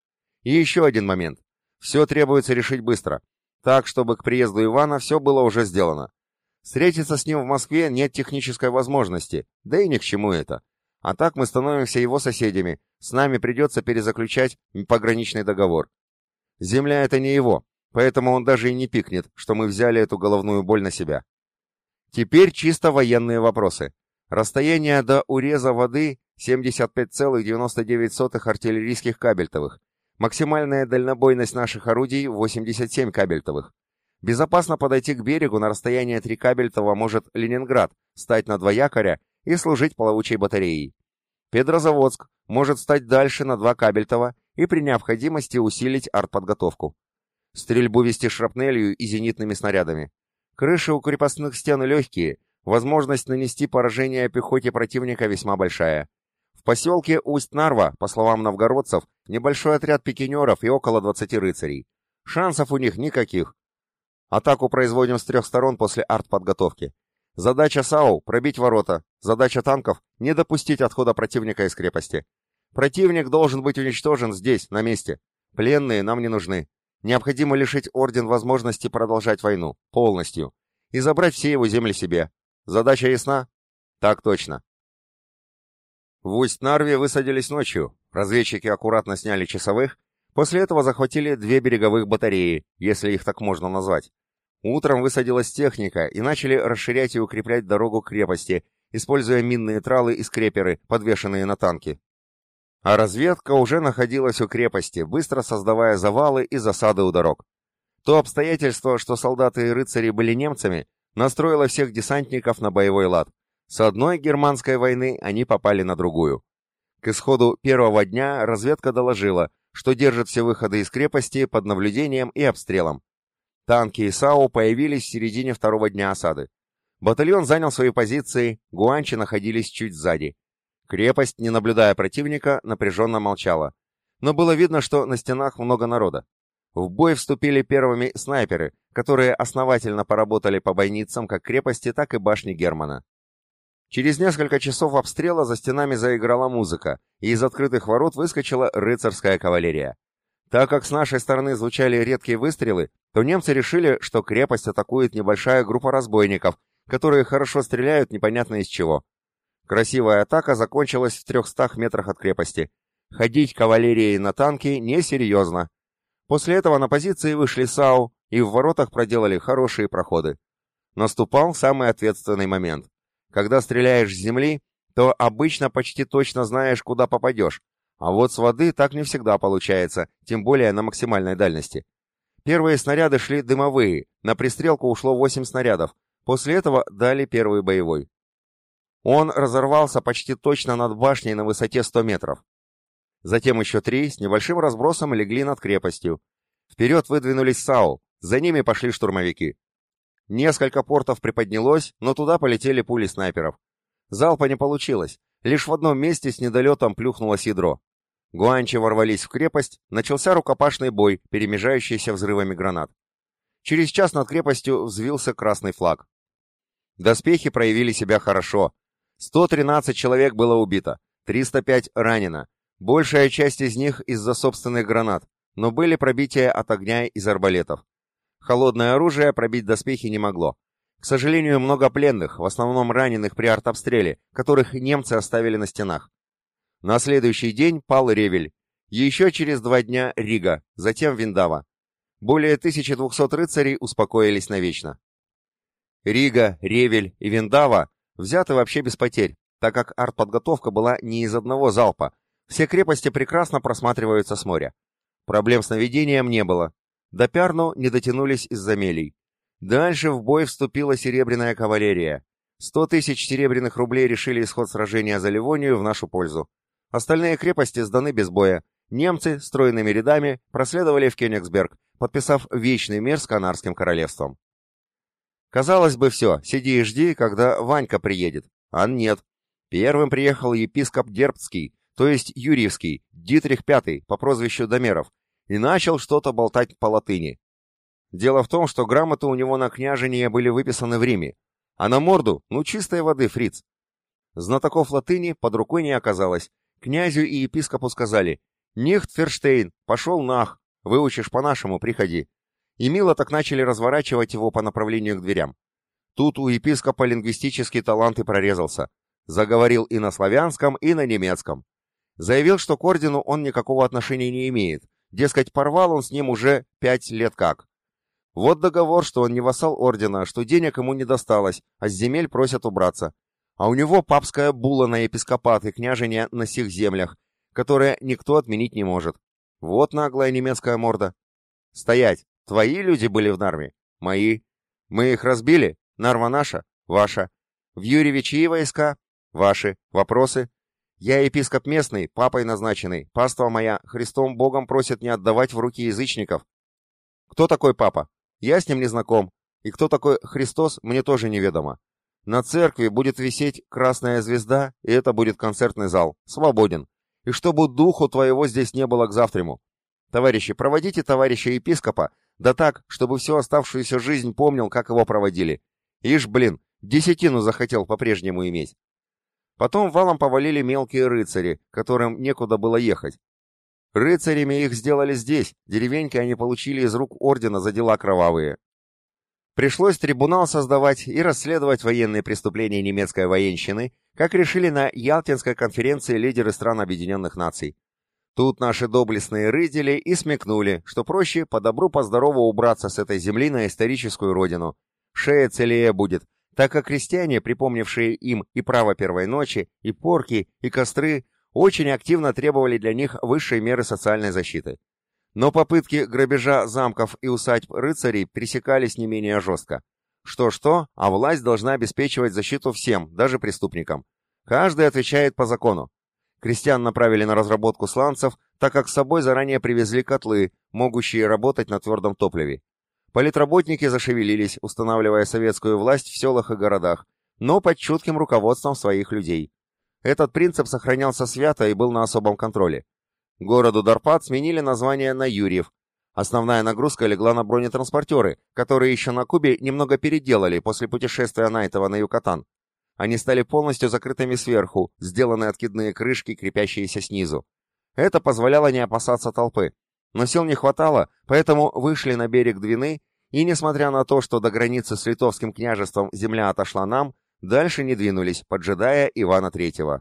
И еще один момент. Все требуется решить быстро, так, чтобы к приезду Ивана все было уже сделано. Встретиться с ним в Москве нет технической возможности, да и ни к чему это. А так мы становимся его соседями, с нами придется перезаключать пограничный договор. Земля это не его, поэтому он даже и не пикнет, что мы взяли эту головную боль на себя. Теперь чисто военные вопросы. Расстояние до уреза воды семьдесят пять целых девяносто девять сотых артиллерийских кабельтовых. Максимальная дальнобойность наших орудий восемьдесят семь кабельтовых. Безопасно подойти к берегу на расстояние три кабельтова может Ленинград, стать на два якоря и служить плавучей батареей. Петрозаводск может стать дальше на два кабельтова и при необходимости усилить артподготовку. Стрельбу вести шрапнелью и зенитными снарядами. Крыши у крепостных стен легкие, возможность нанести поражение пехоте противника весьма большая. В поселке Усть-Нарва, по словам новгородцев, небольшой отряд пикинеров и около двадцати рыцарей. Шансов у них никаких. Атаку производим с трех сторон после артподготовки. Задача САУ – пробить ворота. Задача танков – не допустить отхода противника из крепости. Противник должен быть уничтожен здесь, на месте. Пленные нам не нужны. Необходимо лишить орден возможности продолжать войну. Полностью. И забрать все его земли себе. Задача ясна? Так точно. В Усть-Нарве высадились ночью. Разведчики аккуратно сняли часовых. После этого захватили две береговых батареи, если их так можно назвать. Утром высадилась техника и начали расширять и укреплять дорогу к крепости, используя минные тралы и скреперы, подвешенные на танки. А разведка уже находилась у крепости, быстро создавая завалы и засады у дорог. То обстоятельство, что солдаты и рыцари были немцами, настроило всех десантников на боевой лад. С одной германской войны они попали на другую. К исходу первого дня разведка доложила, что держит все выходы из крепости под наблюдением и обстрелом. Танки и САУ появились в середине второго дня осады. Батальон занял свои позиции, гуанчи находились чуть сзади. Крепость, не наблюдая противника, напряженно молчала. Но было видно, что на стенах много народа. В бой вступили первыми снайперы, которые основательно поработали по бойницам как крепости, так и башни Германа. Через несколько часов обстрела за стенами заиграла музыка, и из открытых ворот выскочила рыцарская кавалерия. Так как с нашей стороны звучали редкие выстрелы, то немцы решили, что крепость атакует небольшая группа разбойников, которые хорошо стреляют непонятно из чего. Красивая атака закончилась в трехстах метрах от крепости. Ходить кавалерией на танки несерьезно. После этого на позиции вышли САУ и в воротах проделали хорошие проходы. Наступал самый ответственный момент. Когда стреляешь с земли, то обычно почти точно знаешь, куда попадешь, а вот с воды так не всегда получается, тем более на максимальной дальности. Первые снаряды шли дымовые, на пристрелку ушло восемь снарядов, после этого дали первый боевой. Он разорвался почти точно над башней на высоте сто метров. Затем еще три с небольшим разбросом легли над крепостью. Вперед выдвинулись САУ, за ними пошли штурмовики. Несколько портов приподнялось, но туда полетели пули снайперов. Залпа не получилось, лишь в одном месте с недолетом плюхнулось ядро. Гуанчи ворвались в крепость, начался рукопашный бой, перемежающийся взрывами гранат. Через час над крепостью взвился красный флаг. Доспехи проявили себя хорошо. сто тринадцать человек было убито, триста пять ранено. Большая часть из них из-за собственных гранат, но были пробития от огня из арбалетов. Холодное оружие пробить доспехи не могло. К сожалению, много пленных, в основном раненых при артобстреле, которых немцы оставили на стенах. На следующий день пал Ревель. Еще через два дня Рига, затем Виндава. Более тысячи двухсот рыцарей успокоились навечно. Рига, Ревель и Виндава взяты вообще без потерь, так как артподготовка была не из одного залпа. Все крепости прекрасно просматриваются с моря. Проблем с наведением не было. До Пярну не дотянулись из-за мелей. Дальше в бой вступила серебряная кавалерия. Сто тысяч серебряных рублей решили исход сражения за Ливонию в нашу пользу. Остальные крепости сданы без боя. Немцы стройными рядами проследовали в Кёнигсберг, подписав вечный мир с Канарским королевством. Казалось бы, все, сиди и жди, когда Ванька приедет. А нет. Первым приехал епископ Дербцкий, то есть Юрьевский, Дитрих Пятый, по прозвищу Домеров, и начал что-то болтать по латыни. Дело в том, что грамоты у него на княжение были выписаны в Риме, а на морду, ну, чистой воды фриц. Знатоков латыни под рукой не оказалось. Князю и епископу сказали: «Нихт Ферштейн, пошел нах, выучишь по-нашему, приходи». И мило так начали разворачивать его по направлению к дверям. Тут у епископа лингвистический талант и прорезался. Заговорил и на славянском, и на немецком. Заявил, что к ордену он никакого отношения не имеет. Дескать, порвал он с ним уже пять лет как. Вот договор, что он не вассал ордена, что денег ему не досталось, а с земель просят убраться. А у него папская булла на епископат и княжение на сих землях, которое никто отменить не может. Вот наглая немецкая морда. Стоять! Твои люди были в Нарве? Мои. Мы их разбили? Нарва наша? Ваша. В Юрьеве чьи войска? Ваши. Вопросы? Я епископ местный, папой назначенный. Паства моя Христом Богом просит не отдавать в руки язычников. Кто такой папа? Я с ним не знаком. И кто такой Христос, мне тоже неведомо. На церкви будет висеть красная звезда, и это будет концертный зал. Свободен. И чтобы духу твоего здесь не было к завтраму. Товарищи, проводите товарища епископа, да так, чтобы всю оставшуюся жизнь помнил, как его проводили. Ишь, блин, десятину захотел по-прежнему иметь. Потом валом повалили мелкие рыцари, которым некуда было ехать. Рыцарями их сделали здесь, деревеньки они получили из рук ордена за дела кровавые. Пришлось трибунал создавать и расследовать военные преступления немецкой военщины, как решили на Ялтинской конференции лидеры стран Объединенных Наций. Тут наши доблестные рыдели и смекнули, что проще по добру по здорову убраться с этой земли на историческую родину. Шея целее будет, так как крестьяне, припомнившие им и право первой ночи, и порки, и костры, очень активно требовали для них высшей меры социальной защиты. Но попытки грабежа замков и усадьб рыцарей пресекались не менее жестко. Что-что, а власть должна обеспечивать защиту всем, даже преступникам. Каждый отвечает по закону. Крестьян направили на разработку сланцев, так как с собой заранее привезли котлы, могущие работать на твердом топливе. Политработники зашевелились, устанавливая советскую власть в селах и городах, но под чутким руководством своих людей. Этот принцип сохранялся свято и был на особом контроле. Городу Дарпат сменили название на Юрьев. Основная нагрузка легла на бронетранспортеры, которые еще на Кубе немного переделали после путешествия Найтова на Юкатан. Они стали полностью закрытыми сверху, сделаны откидные крышки, крепящиеся снизу. Это позволяло не опасаться толпы. Но сил не хватало, поэтому вышли на берег Двины, и, несмотря на то, что до границы с Литовским княжеством земля отошла нам, дальше не двинулись, поджидая Ивана Третьего.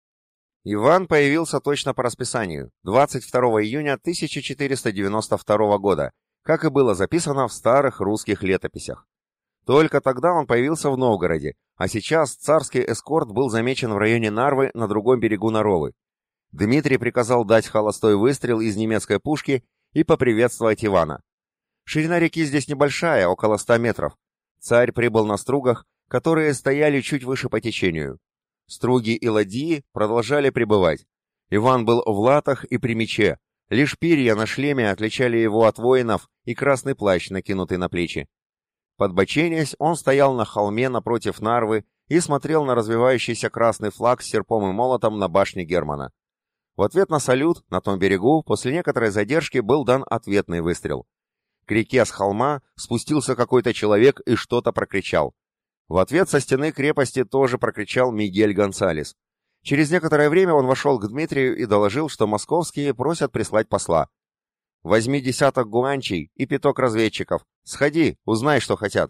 Иван появился точно по расписанию, двадцать второго июня тысяча четыреста девяносто второго года, как и было записано в старых русских летописях. Только тогда он появился в Новгороде, а сейчас царский эскорт был замечен в районе Нарвы на другом берегу Наровы. Дмитрий приказал дать холостой выстрел из немецкой пушки и поприветствовать Ивана. Ширина реки здесь небольшая, около ста метров. Царь прибыл на стругах, которые стояли чуть выше по течению. Струги и ладьи продолжали прибывать. Иван был в латах и при мече. Лишь перья на шлеме отличали его от воинов и красный плащ, накинутый на плечи. Подбоченясь, он стоял на холме напротив Нарвы и смотрел на развивающийся красный флаг с серпом и молотом на башне Германа. В ответ на салют на том берегу после некоторой задержки был дан ответный выстрел. К реке с холма спустился какой-то человек и что-то прокричал. В ответ со стены крепости тоже прокричал Мигель Гонсалес. Через некоторое время он вошел к Дмитрию и доложил, что московские просят прислать посла. «Возьми десяток гуанчей и пяток разведчиков. Сходи, узнай, что хотят».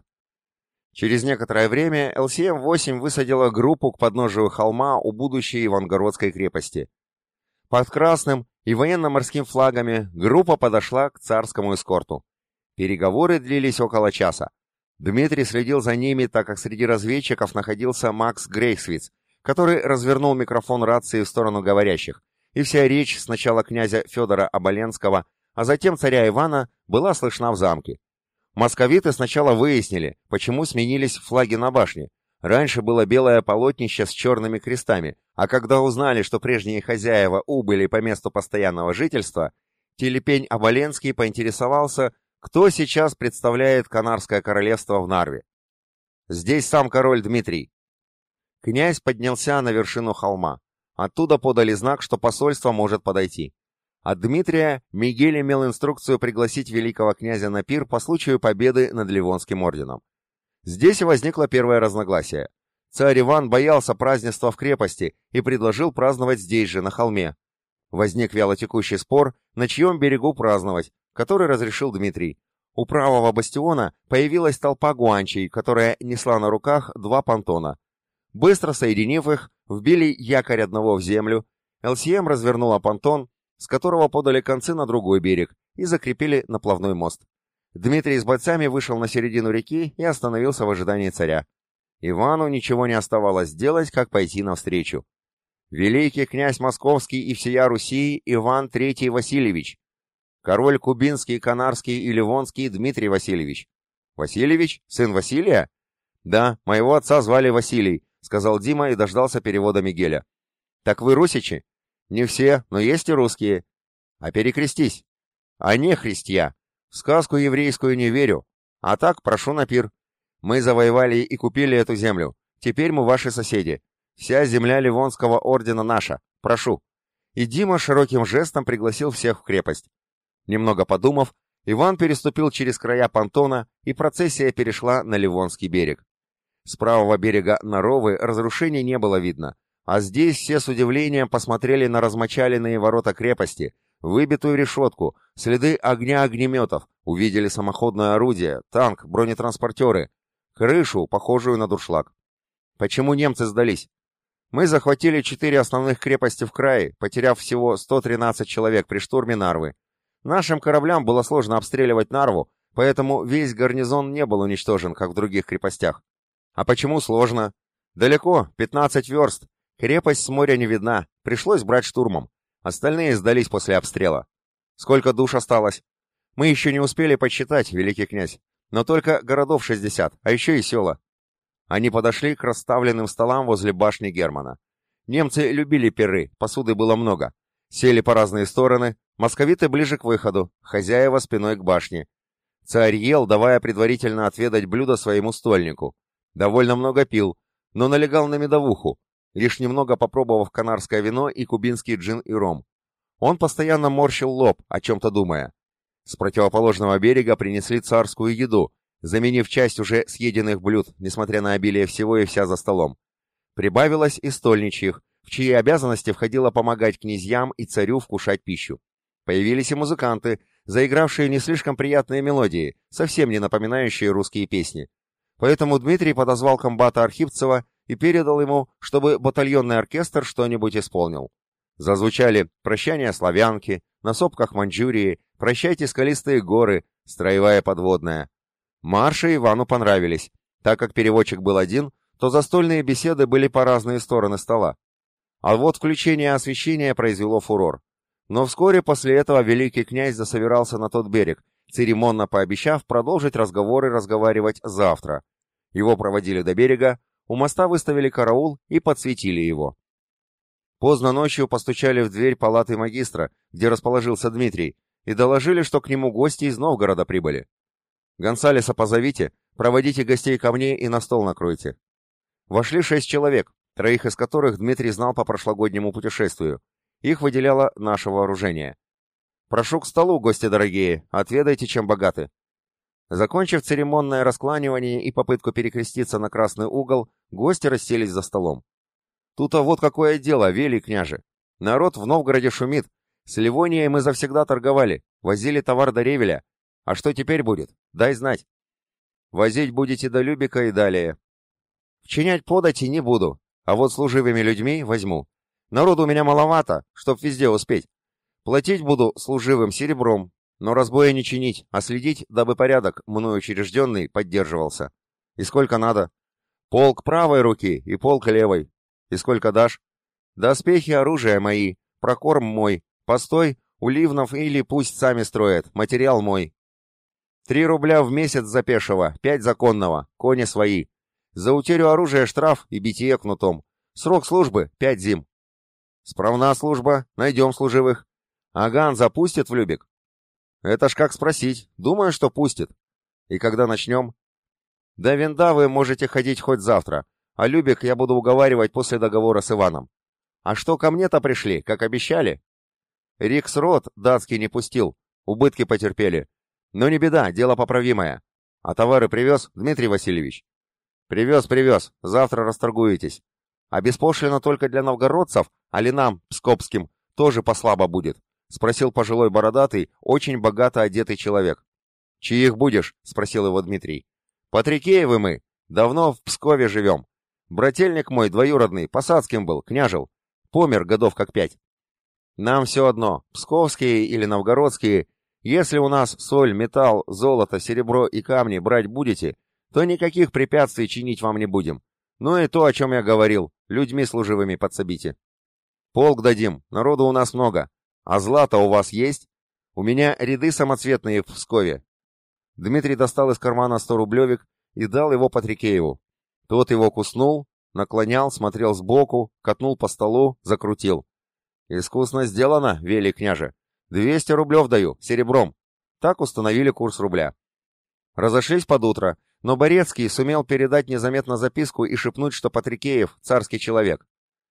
Через некоторое время Л С М восемь высадила группу к подножию холма у будущей Ивангородской крепости. Под красным и военно-морским флагами группа подошла к царскому эскорту. Переговоры длились около часа. Дмитрий следил за ними, так как среди разведчиков находился Макс Грейхсвиц, который развернул микрофон рации в сторону говорящих, и вся речь сначала князя Федора Оболенского, а затем царя Ивана, была слышна в замке. Московиты сначала выяснили, почему сменились флаги на башне. Раньше было белое полотнище с черными крестами, а когда узнали, что прежние хозяева убыли по месту постоянного жительства, Телепень Оболенский поинтересовался, кто сейчас представляет Канарское королевство в Нарве. «Здесь сам король Дмитрий». Князь поднялся на вершину холма. Оттуда подали знак, что посольство может подойти. От Дмитрия Мигель имел инструкцию пригласить великого князя на пир по случаю победы над Ливонским орденом. Здесь и возникло первое разногласие. Царь Иван боялся празднества в крепости и предложил праздновать здесь же, на холме. Возник вялотекущий спор, на чьем берегу праздновать, который разрешил Дмитрий. У правого бастиона появилась толпа гуанчей, которая несла на руках два понтона. Быстро соединив их, вбили якорь одного в землю, эл си эм развернула понтон, с которого подали концы на другой берег, и закрепили на плавной мост. Дмитрий с бойцами вышел на середину реки и остановился в ожидании царя. Ивану ничего не оставалось делать, как пойти навстречу. Великий князь Московский и всея Руси Иван третий Васильевич. Король Кубинский, Канарский и Ливонский Дмитрий Васильевич. Васильевич? Сын Василия? Да, моего отца звали Василий, сказал Дима и дождался перевода Мигеля. Так вы русичи? Не все, но есть и русские. А перекрестись. А не христья. В сказку еврейскую не верю. А так прошу на пир. Мы завоевали и купили эту землю. Теперь мы ваши соседи. Вся земля Ливонского ордена наша. Прошу. И Дима широким жестом пригласил всех в крепость. Немного подумав, Иван переступил через края понтона, и процессия перешла на Ливонский берег. С правого берега Наровы разрушений не было видно, а здесь все с удивлением посмотрели на размочаленные ворота крепости, выбитую решетку, следы огня огнеметов, увидели самоходное орудие, танк, бронетранспортеры, крышу, похожую на дуршлаг. Почему немцы сдались? Мы захватили четыре основных крепости в крае, потеряв всего сто тринадцать человек при штурме Нарвы. Нашим кораблям было сложно обстреливать Нарву, поэтому весь гарнизон не был уничтожен, как в других крепостях. А почему сложно? Далеко, пятнадцать верст. Крепость с моря не видна, пришлось брать штурмом. Остальные сдались после обстрела. Сколько душ осталось? Мы еще не успели подсчитать, великий князь. Но только городов шестьдесят, а еще и села. Они подошли к расставленным столам возле башни Германа. Немцы любили пиры, посуды было много. Сели по разные стороны, московиты ближе к выходу, хозяева спиной к башне. Царь ел, давая предварительно отведать блюдо своему стольнику. Довольно много пил, но налегал на медовуху, лишь немного попробовав канарское вино и кубинский джин и ром. Он постоянно морщил лоб, о чем-то думая. С противоположного берега принесли царскую еду, заменив часть уже съеденных блюд, несмотря на обилие всего и вся за столом. Прибавилось и стольничьих, в чьи обязанности входило помогать князьям и царю вкушать пищу. Появились и музыканты, заигравшие не слишком приятные мелодии, совсем не напоминающие русские песни. Поэтому Дмитрий подозвал комбата Архипцева и передал ему, чтобы батальонный оркестр что-нибудь исполнил. Зазвучали «Прощание славянки», «На сопках Маньчжурии», «Прощайте скалистые горы», «Строевая подводная». Марши Ивану понравились. Так как переводчик был один, то застольные беседы были по разные стороны стола. А вот включение освещения произвело фурор. Но вскоре после этого великий князь засобирался на тот берег, церемонно пообещав продолжить разговоры разговаривать завтра. Его проводили до берега, у моста выставили караул и подсветили его. Поздно ночью постучали в дверь палаты магистра, где расположился Дмитрий, и доложили, что к нему гости из Новгорода прибыли. «Гонсалеса позовите, проводите гостей ко мне и на стол накройте». Вошли шесть человек, троих из которых Дмитрий знал по прошлогоднему путешествию. Их выделяло наше вооружение. «Прошу к столу, гости дорогие, отведайте, чем богаты». Закончив церемонное раскланивание и попытку перекреститься на красный угол, гости расселись за столом. «Тут-то вот какое дело, велий княже. Народ в Новгороде шумит. С Ливонией мы завсегда торговали, возили товар до Ревеля. А что теперь будет? Дай знать». «Возить будете до Любека и далее. Вчинять подати не буду, а вот служивыми людьми возьму. Народу у меня маловато, чтоб везде успеть. Платить буду служивым серебром, но разбоя не чинить, а следить, дабы порядок, мною учрежденный, поддерживался. И сколько надо? Полк правой руки и полк левой. И сколько дашь? Доспехи, оружие мои, прокорм мой, постой, у ливнов или пусть сами строят, материал мой. Три рубля в месяц за пешего, пять законного, кони свои. За утерю оружия штраф и битие кнутом. Срок службы — пять зим. Справна служба, найдем служивых. Аган запустит в Любек? Это ж как спросить, думаю, что пустит. И когда начнем? До Винда вы можете ходить хоть завтра, а Любек я буду уговаривать после договора с Иваном. А что ко мне-то пришли, как обещали? Риксрод датский не пустил, убытки потерпели. Но не беда, дело поправимое. А товары привез, Дмитрий Васильевич? Привез, привез, завтра расторгуетесь. А беспошлино только для новгородцев, али нам, пскопским, тоже послабо будет? Спросил пожилой бородатый, очень богато одетый человек. «Чьих будешь?» — спросил его Дмитрий. «Патрикеевы мы. Давно в Пскове живем. Брательник мой двоюродный, посадским был, княжил. Помер годов как пять. Нам все одно, псковские или новгородские. Если у нас соль, металл, золото, серебро и камни брать будете, то никаких препятствий чинить вам не будем. Ну и то, о чем я говорил, людьми служивыми подсобите. Полк дадим, народу у нас много. А злато у вас есть? У меня ряды самоцветные в Пскове». Дмитрий достал из кармана сто рублевик и дал его Патрикееву. Тот его куснул, наклонял, смотрел сбоку, катнул по столу, закрутил. «Искусно сделано, великий княже. Двести рублев даю, серебром». Так установили курс рубля. Разошлись под утро, но Борецкий сумел передать незаметно записку и шепнуть, что Патрикеев — царский человек.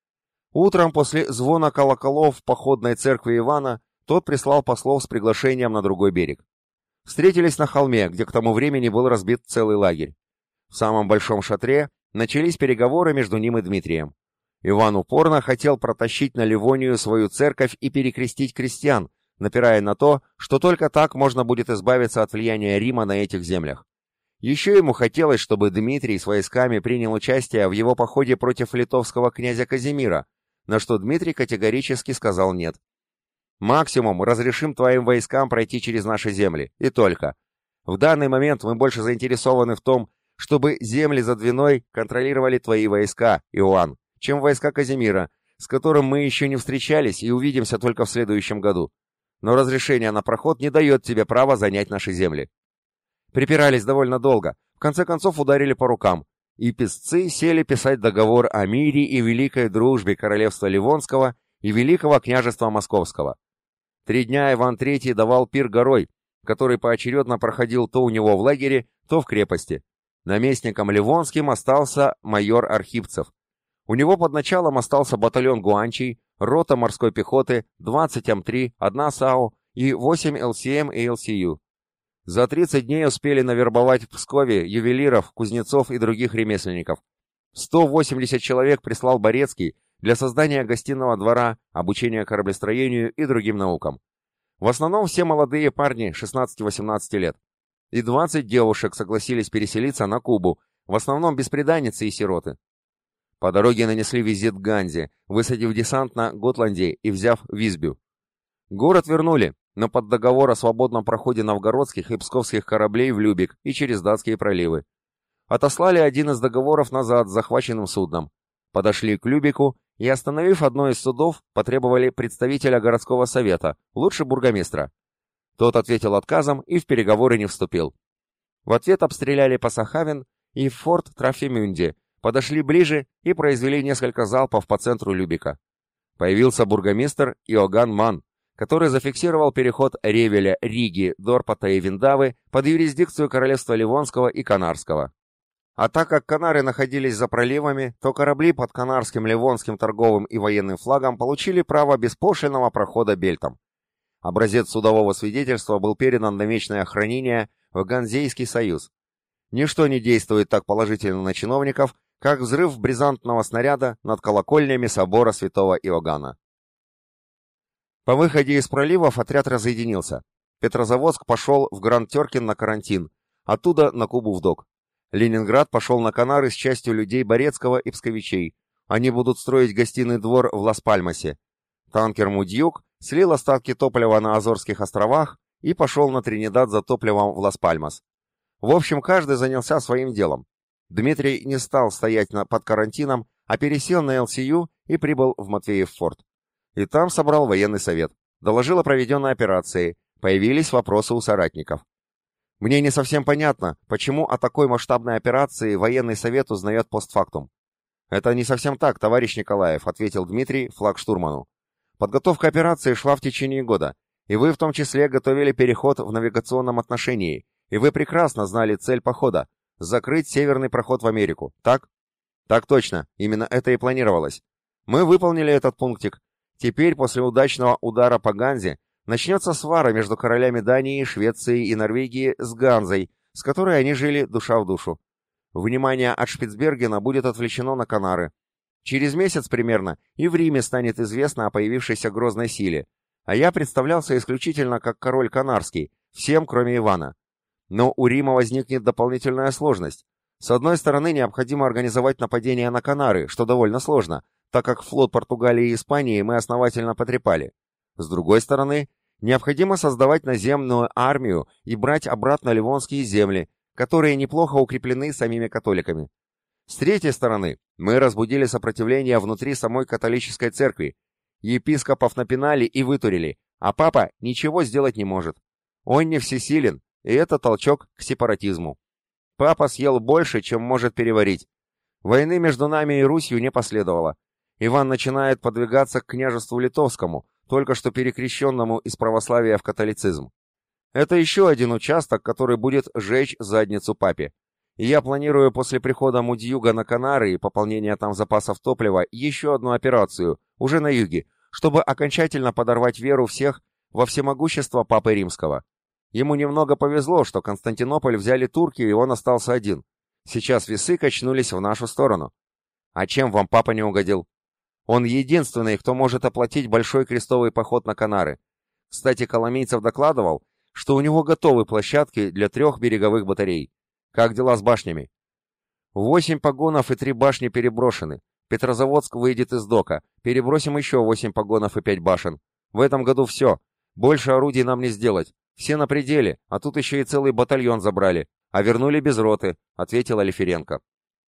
Утром после звона колоколов в походной церкви Ивана тот прислал послов с приглашением на другой берег. Встретились на холме, где к тому времени был разбит целый лагерь. В самом большом шатре начались переговоры между ним и Дмитрием. Иван упорно хотел протащить на Ливонию свою церковь и перекрестить крестьян, напирая на то, что только так можно будет избавиться от влияния Рима на этих землях. Еще ему хотелось, чтобы Дмитрий с войсками принял участие в его походе против литовского князя Казимира, на что Дмитрий категорически сказал нет. «Максимум разрешим твоим войскам пройти через наши земли, и только. В данный момент мы больше заинтересованы в том, чтобы земли за Двиной контролировали твои войска, Иоанн, чем войска Казимира, с которым мы еще не встречались и увидимся только в следующем году. Но разрешение на проход не дает тебе права занять наши земли». Припирались довольно долго, в конце концов ударили по рукам, и писцы сели писать договор о мире и великой дружбе королевства Ливонского и великого княжества Московского. Три дня Иван Третий давал пир горой, который поочередно проходил то у него в лагере, то в крепости. Наместником Ливонским остался майор Архипцев. У него под началом остался батальон гуанчей, рота морской пехоты, двадцать эм три, одна САУ и восемь эл си эм и эл си ю. За тридцать дней успели навербовать в Пскове ювелиров, кузнецов и других ремесленников. сто восемьдесят человек прислал Борецкий для создания гостиного двора, обучения кораблестроению и другим наукам. В основном все молодые парни шестнадцати-восемнадцати лет. И двадцать девушек согласились переселиться на Кубу, в основном бесприданницы и сироты. По дороге нанесли визит Ганзе, высадив десант на Готланде и взяв Висбю. Город вернули, но под договор о свободном проходе новгородских и псковских кораблей в Любек и через датские проливы. Отослали один из договоров назад с захваченным судном. Подошли к Любеку и, остановив одно из судов, потребовали представителя городского совета, лучше бургомистра. Тот ответил отказом и в переговоры не вступил. В ответ обстреляли Пасахавен и форт Трафемюнде, подошли ближе и произвели несколько залпов по центру Любека. Появился бургомистр Иоганн Ман, который зафиксировал переход Ревеля, Риги, Дорпата и Виндавы под юрисдикцию королевства Ливонского и Канарского. А так как Канары находились за проливами, то корабли под канарским, ливонским торговым и военным флагом получили право беспошлинного прохода Бельтом. Образец судового свидетельства был передан на вечное хранение в Ганзейский союз. Ничто не действует так положительно на чиновников, как взрыв бризантного снаряда над колокольнями собора святого Иоганна. По выходе из проливов отряд разъединился. Петрозаводск пошел в Гранд-Теркин на карантин, оттуда на Кубу в док. Ленинград пошел на Канары с частью людей Борецкого и псковичей. Они будут строить гостиный двор в Лас-Пальмасе. Танкер «Мудьюк» слил остатки топлива на Азорских островах и пошел на Тринидад за топливом в Лас-Пальмас. В общем, каждый занялся своим делом. Дмитрий не стал стоять на, под карантином, а пересел на эл си ю и прибыл в Матвеев-форт. И там собрал военный совет. Доложил о проведенной операции. Появились вопросы у соратников. Мне не совсем понятно, почему о такой масштабной операции военный совет узнает постфактум. «Это не совсем так, товарищ Николаев», — ответил Дмитрий флагштурману. «Подготовка операции шла в течение года, и вы в том числе готовили переход в навигационном отношении, и вы прекрасно знали цель похода — закрыть северный проход в Америку, так?» «Так точно, именно это и планировалось. Мы выполнили этот пунктик. Теперь, после удачного удара по Ганзе, начнется свара между королями Дании, Швеции и Норвегии с Ганзой, с которой они жили душа в душу. Внимание от Шпицбергена будет отвлечено на Канары. Через месяц примерно и в Риме станет известно о появившейся грозной силе, а я представлялся исключительно как король Канарский, всем кроме Ивана. Но у Рима возникнет дополнительная сложность. С одной стороны, необходимо организовать нападение на Канары, что довольно сложно, так как флот Португалии и Испании мы основательно потрепали. С другой стороны, необходимо создавать наземную армию и брать обратно ливонские земли, которые неплохо укреплены самими католиками. С третьей стороны, мы разбудили сопротивление внутри самой католической церкви. Епископов напинали и вытурили, а папа ничего сделать не может. Он не всесилен, и это толчок к сепаратизму. Папа съел больше, чем может переварить. Войны между нами и Русью не последовало. Иван начинает подвигаться к княжеству Литовскому, только что перекрещенному из православия в католицизм. Это еще один участок, который будет жечь задницу папе. И я планирую после прихода Мудьюга на Канары и пополнения там запасов топлива еще одну операцию, уже на юге, чтобы окончательно подорвать веру всех во всемогущество Папы Римского. Ему немного повезло, что Константинополь взяли турки, и он остался один. Сейчас весы качнулись в нашу сторону. А чем вам папа не угодил? Он единственный, кто может оплатить большой крестовый поход на Канары. Кстати, Коломейцев докладывал, что у него готовы площадки для трех береговых батарей. Как дела с башнями? Восемь погонов и три башни переброшены. Петрозаводск выйдет из дока. Перебросим еще восемь погонов и пять башен. В этом году все. Больше орудий нам не сделать. Все на пределе, а тут еще и целый батальон забрали. А вернули без роты, ответил Алиференко.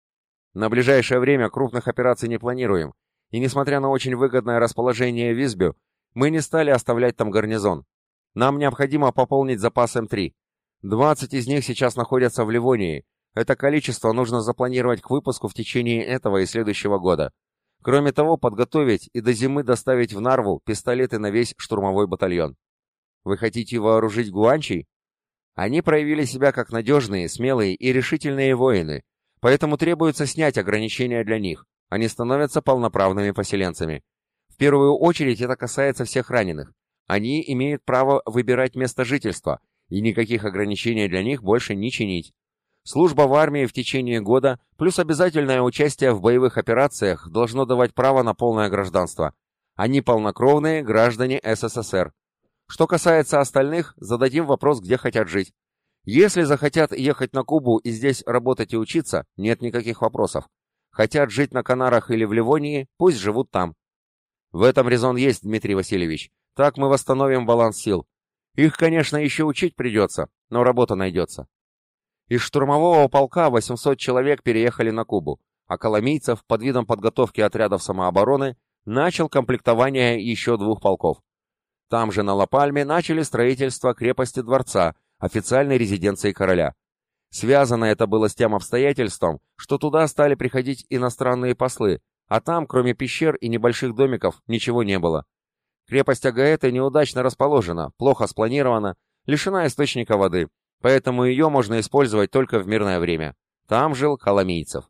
На ближайшее время крупных операций не планируем. И несмотря на очень выгодное расположение Висбю, мы не стали оставлять там гарнизон. Нам необходимо пополнить запас эм три. двадцать из них сейчас находятся в Ливонии. Это количество нужно запланировать к выпуску в течение этого и следующего года. Кроме того, подготовить и до зимы доставить в Нарву пистолеты на весь штурмовой батальон. Вы хотите вооружить гуанчей? Они проявили себя как надежные, смелые и решительные воины, поэтому требуется снять ограничения для них. Они становятся полноправными поселенцами. В первую очередь это касается всех раненых. Они имеют право выбирать место жительства, и никаких ограничений для них больше не чинить. Служба в армии в течение года, плюс обязательное участие в боевых операциях должно давать право на полное гражданство. Они полнокровные граждане эс эс эс эр. Что касается остальных, зададим вопрос, где хотят жить. Если захотят ехать на Кубу и здесь работать и учиться, нет никаких вопросов. Хотят жить на Канарах или в Ливонии, пусть живут там. В этом резон есть, Дмитрий Васильевич. Так мы восстановим баланс сил. Их, конечно, еще учить придется, но работа найдется. Из штурмового полка восемьсот человек переехали на Кубу, а Коломийцев под видом подготовки отрядов самообороны начал комплектование еще двух полков. Там же на Ла-Пальме начали строительство крепости-дворца, официальной резиденции короля. Связано это было с тем обстоятельством, что туда стали приходить иностранные послы, а там, кроме пещер и небольших домиков, ничего не было. Крепость Агаэты неудачно расположена, плохо спланирована, лишена источника воды, поэтому ее можно использовать только в мирное время. Там жил Коломийцев.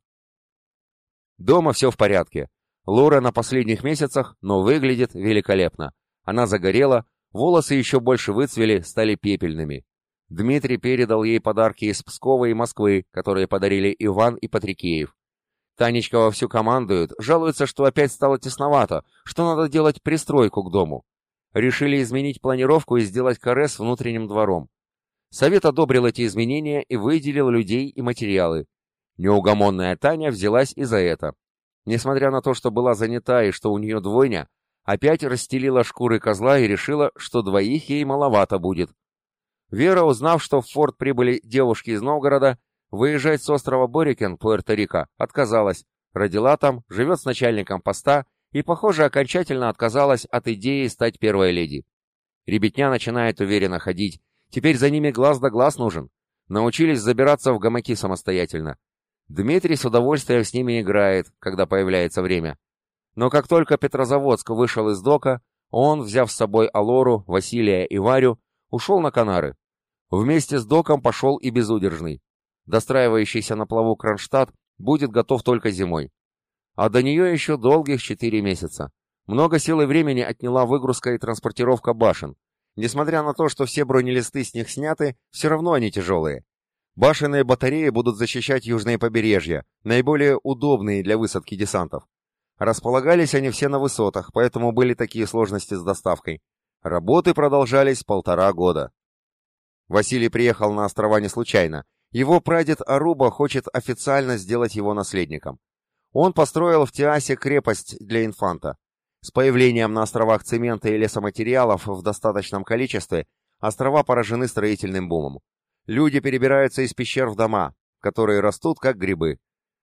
Дома все в порядке. Лора на последних месяцах, но выглядит великолепно. Она загорела, волосы еще больше выцвели, стали пепельными. Дмитрий передал ей подарки из Пскова и Москвы, которые подарили Иван и Патрикеев. Танечка вовсю командует, жалуется, что опять стало тесновато, что надо делать пристройку к дому. Решили изменить планировку и сделать каре с внутренним двором. Совет одобрил эти изменения и выделил людей и материалы. Неугомонная Таня взялась и за это. Несмотря на то, что была занята и что у нее двойня, опять расстелила шкуры козла и решила, что двоих ей маловато будет. Вера, узнав, что в форт прибыли девушки из Новгорода, выезжать с острова Борикен, Пуэрто-Рико, отказалась, родила там, живет с начальником поста и, похоже, окончательно отказалась от идеи стать первой леди. Ребятня начинает уверенно ходить, теперь за ними глаз да глаз нужен. Научились забираться в гамаки самостоятельно. Дмитрий с удовольствием с ними играет, когда появляется время. Но как только Петрозаводск вышел из дока, он, взяв с собой Алору, Василия и Варю, ушел на Канары. Вместе с доком пошел и Безудержный. Достраивающийся на плаву Кронштадт будет готов только зимой. А до нее еще долгих четыре месяца. Много сил и времени отняла выгрузка и транспортировка башен. Несмотря на то, что все бронелисты с них сняты, все равно они тяжелые. Башенные батареи будут защищать южные побережья, наиболее удобные для высадки десантов. Располагались они все на высотах, поэтому были такие сложности с доставкой. Работы продолжались полтора года. Василий приехал на острова не случайно. Его прадед Аруба хочет официально сделать его наследником. Он построил в Тиасе крепость для инфанта. С появлением на островах цемента и лесоматериалов в достаточном количестве острова поражены строительным бумом. Люди перебираются из пещер в дома, которые растут как грибы.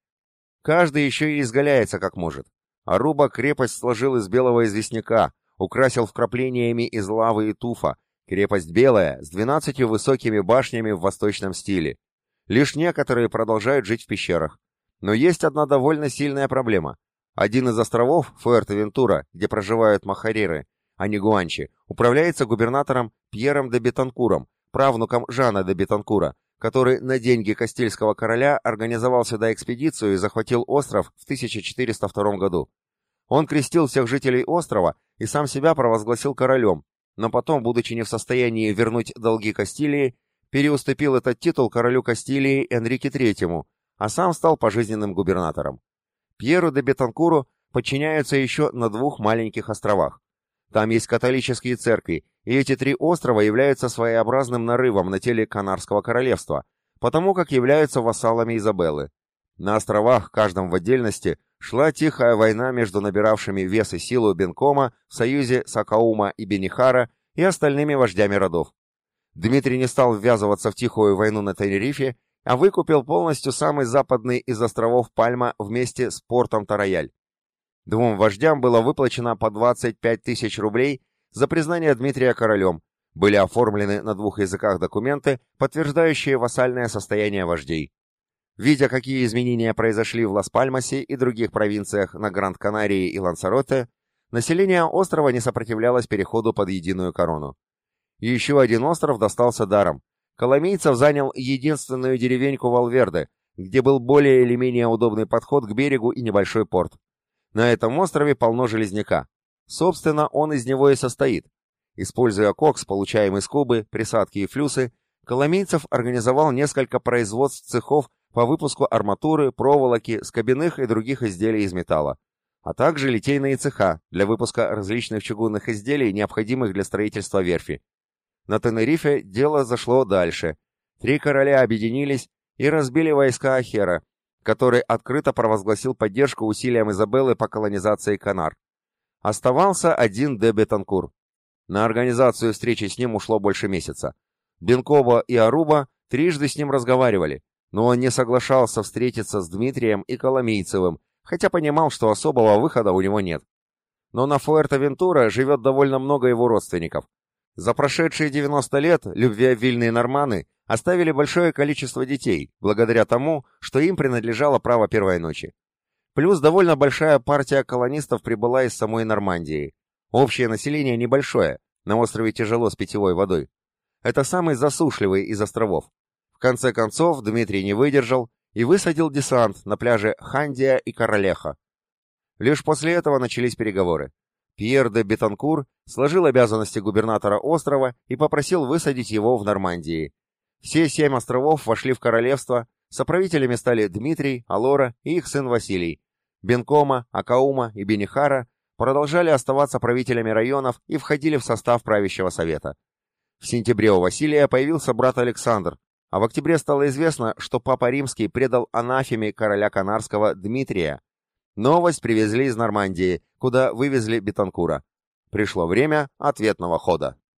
Каждый еще и изгаляется как может. Аруба крепость сложил из белого известняка, украсил вкраплениями из лавы и туфа. Крепость белая, с двенадцатью высокими башнями в восточном стиле. Лишь некоторые продолжают жить в пещерах. Но есть одна довольно сильная проблема. Один из островов, Фуэртевентура, где проживают махариры, а не гуанчи, управляется губернатором Пьером де Бетанкуром, правнуком Жана де Бетанкура, который на деньги Кастильского короля организовал сюда экспедицию и захватил остров в тысяча четыреста втором году. Он крестил всех жителей острова и сам себя провозгласил королем, но потом, будучи не в состоянии вернуть долги Кастилии, переуступил этот титул королю Кастилии Энрике третьему, а сам стал пожизненным губернатором. Пьеру де Бетанкуру подчиняются еще на двух маленьких островах. Там есть католические церкви, и эти три острова являются своеобразным нарывом на теле Канарского королевства, потому как являются вассалами Изабеллы. На островах, каждом в отдельности, шла тихая война между набиравшими вес и силу Бенкома в союзе с Акаума и Бенихара и остальными вождями родов. Дмитрий не стал ввязываться в тихую войну на Тенерифе, а выкупил полностью самый западный из островов Пальма вместе с портом Тараяль. Двум вождям было выплачено по двадцать пять тысяч рублей за признание Дмитрия королем, были оформлены на двух языках документы, подтверждающие вассальное состояние вождей. Видя, какие изменения произошли в Лас-Пальмасе и других провинциях на Гранд-Канарии и Лансароте, население острова не сопротивлялось переходу под единую корону. И еще один остров достался даром. Коломийцев занял единственную деревеньку Валверде, где был более или менее удобный подход к берегу и небольшой порт. На этом острове полно железняка. Собственно, он из него и состоит. Используя кокс, получаемый с Кубы, присадки и флюсы, Коломийцев организовал несколько производств цехов по выпуску арматуры, проволоки, скобяных и других изделий из металла, а также литейные цеха для выпуска различных чугунных изделий, необходимых для строительства верфи. На Тенерифе дело зашло дальше. Три короля объединились и разбили войска Ахера, который открыто провозгласил поддержку усилиям Изабеллы по колонизации Канар. Оставался один де Бетанкур. На организацию встречи с ним ушло больше месяца. Бенкоба и Аруба трижды с ним разговаривали, но он не соглашался встретиться с Дмитрием и Коломийцевым, хотя понимал, что особого выхода у него нет. Но на Фуэртевентура живет довольно много его родственников. За прошедшие девяносто лет любвеобильные норманы оставили большое количество детей, благодаря тому, что им принадлежало право первой ночи. Плюс довольно большая партия колонистов прибыла из самой Нормандии. Общее население небольшое, на острове тяжело с питьевой водой. Это самый засушливый из островов. В конце концов Дмитрий не выдержал и высадил десант на пляже Хандия и Королеха. Лишь после этого начались переговоры. Пьер де Бетанкур сложил обязанности губернатора острова и попросил высадить его в Нормандии. Все семь островов вошли в королевство, соправителями стали Дмитрий, Алора и их сын Василий. Бенкома, Акаума и Бенихара продолжали оставаться правителями районов и входили в состав правящего совета. В сентябре у Василия появился брат Александр, а в октябре стало известно, что Папа Римский предал анафеме короля Канарского Дмитрия. Новость привезли из Нормандии, куда вывезли Бетанкура. Пришло время ответного хода.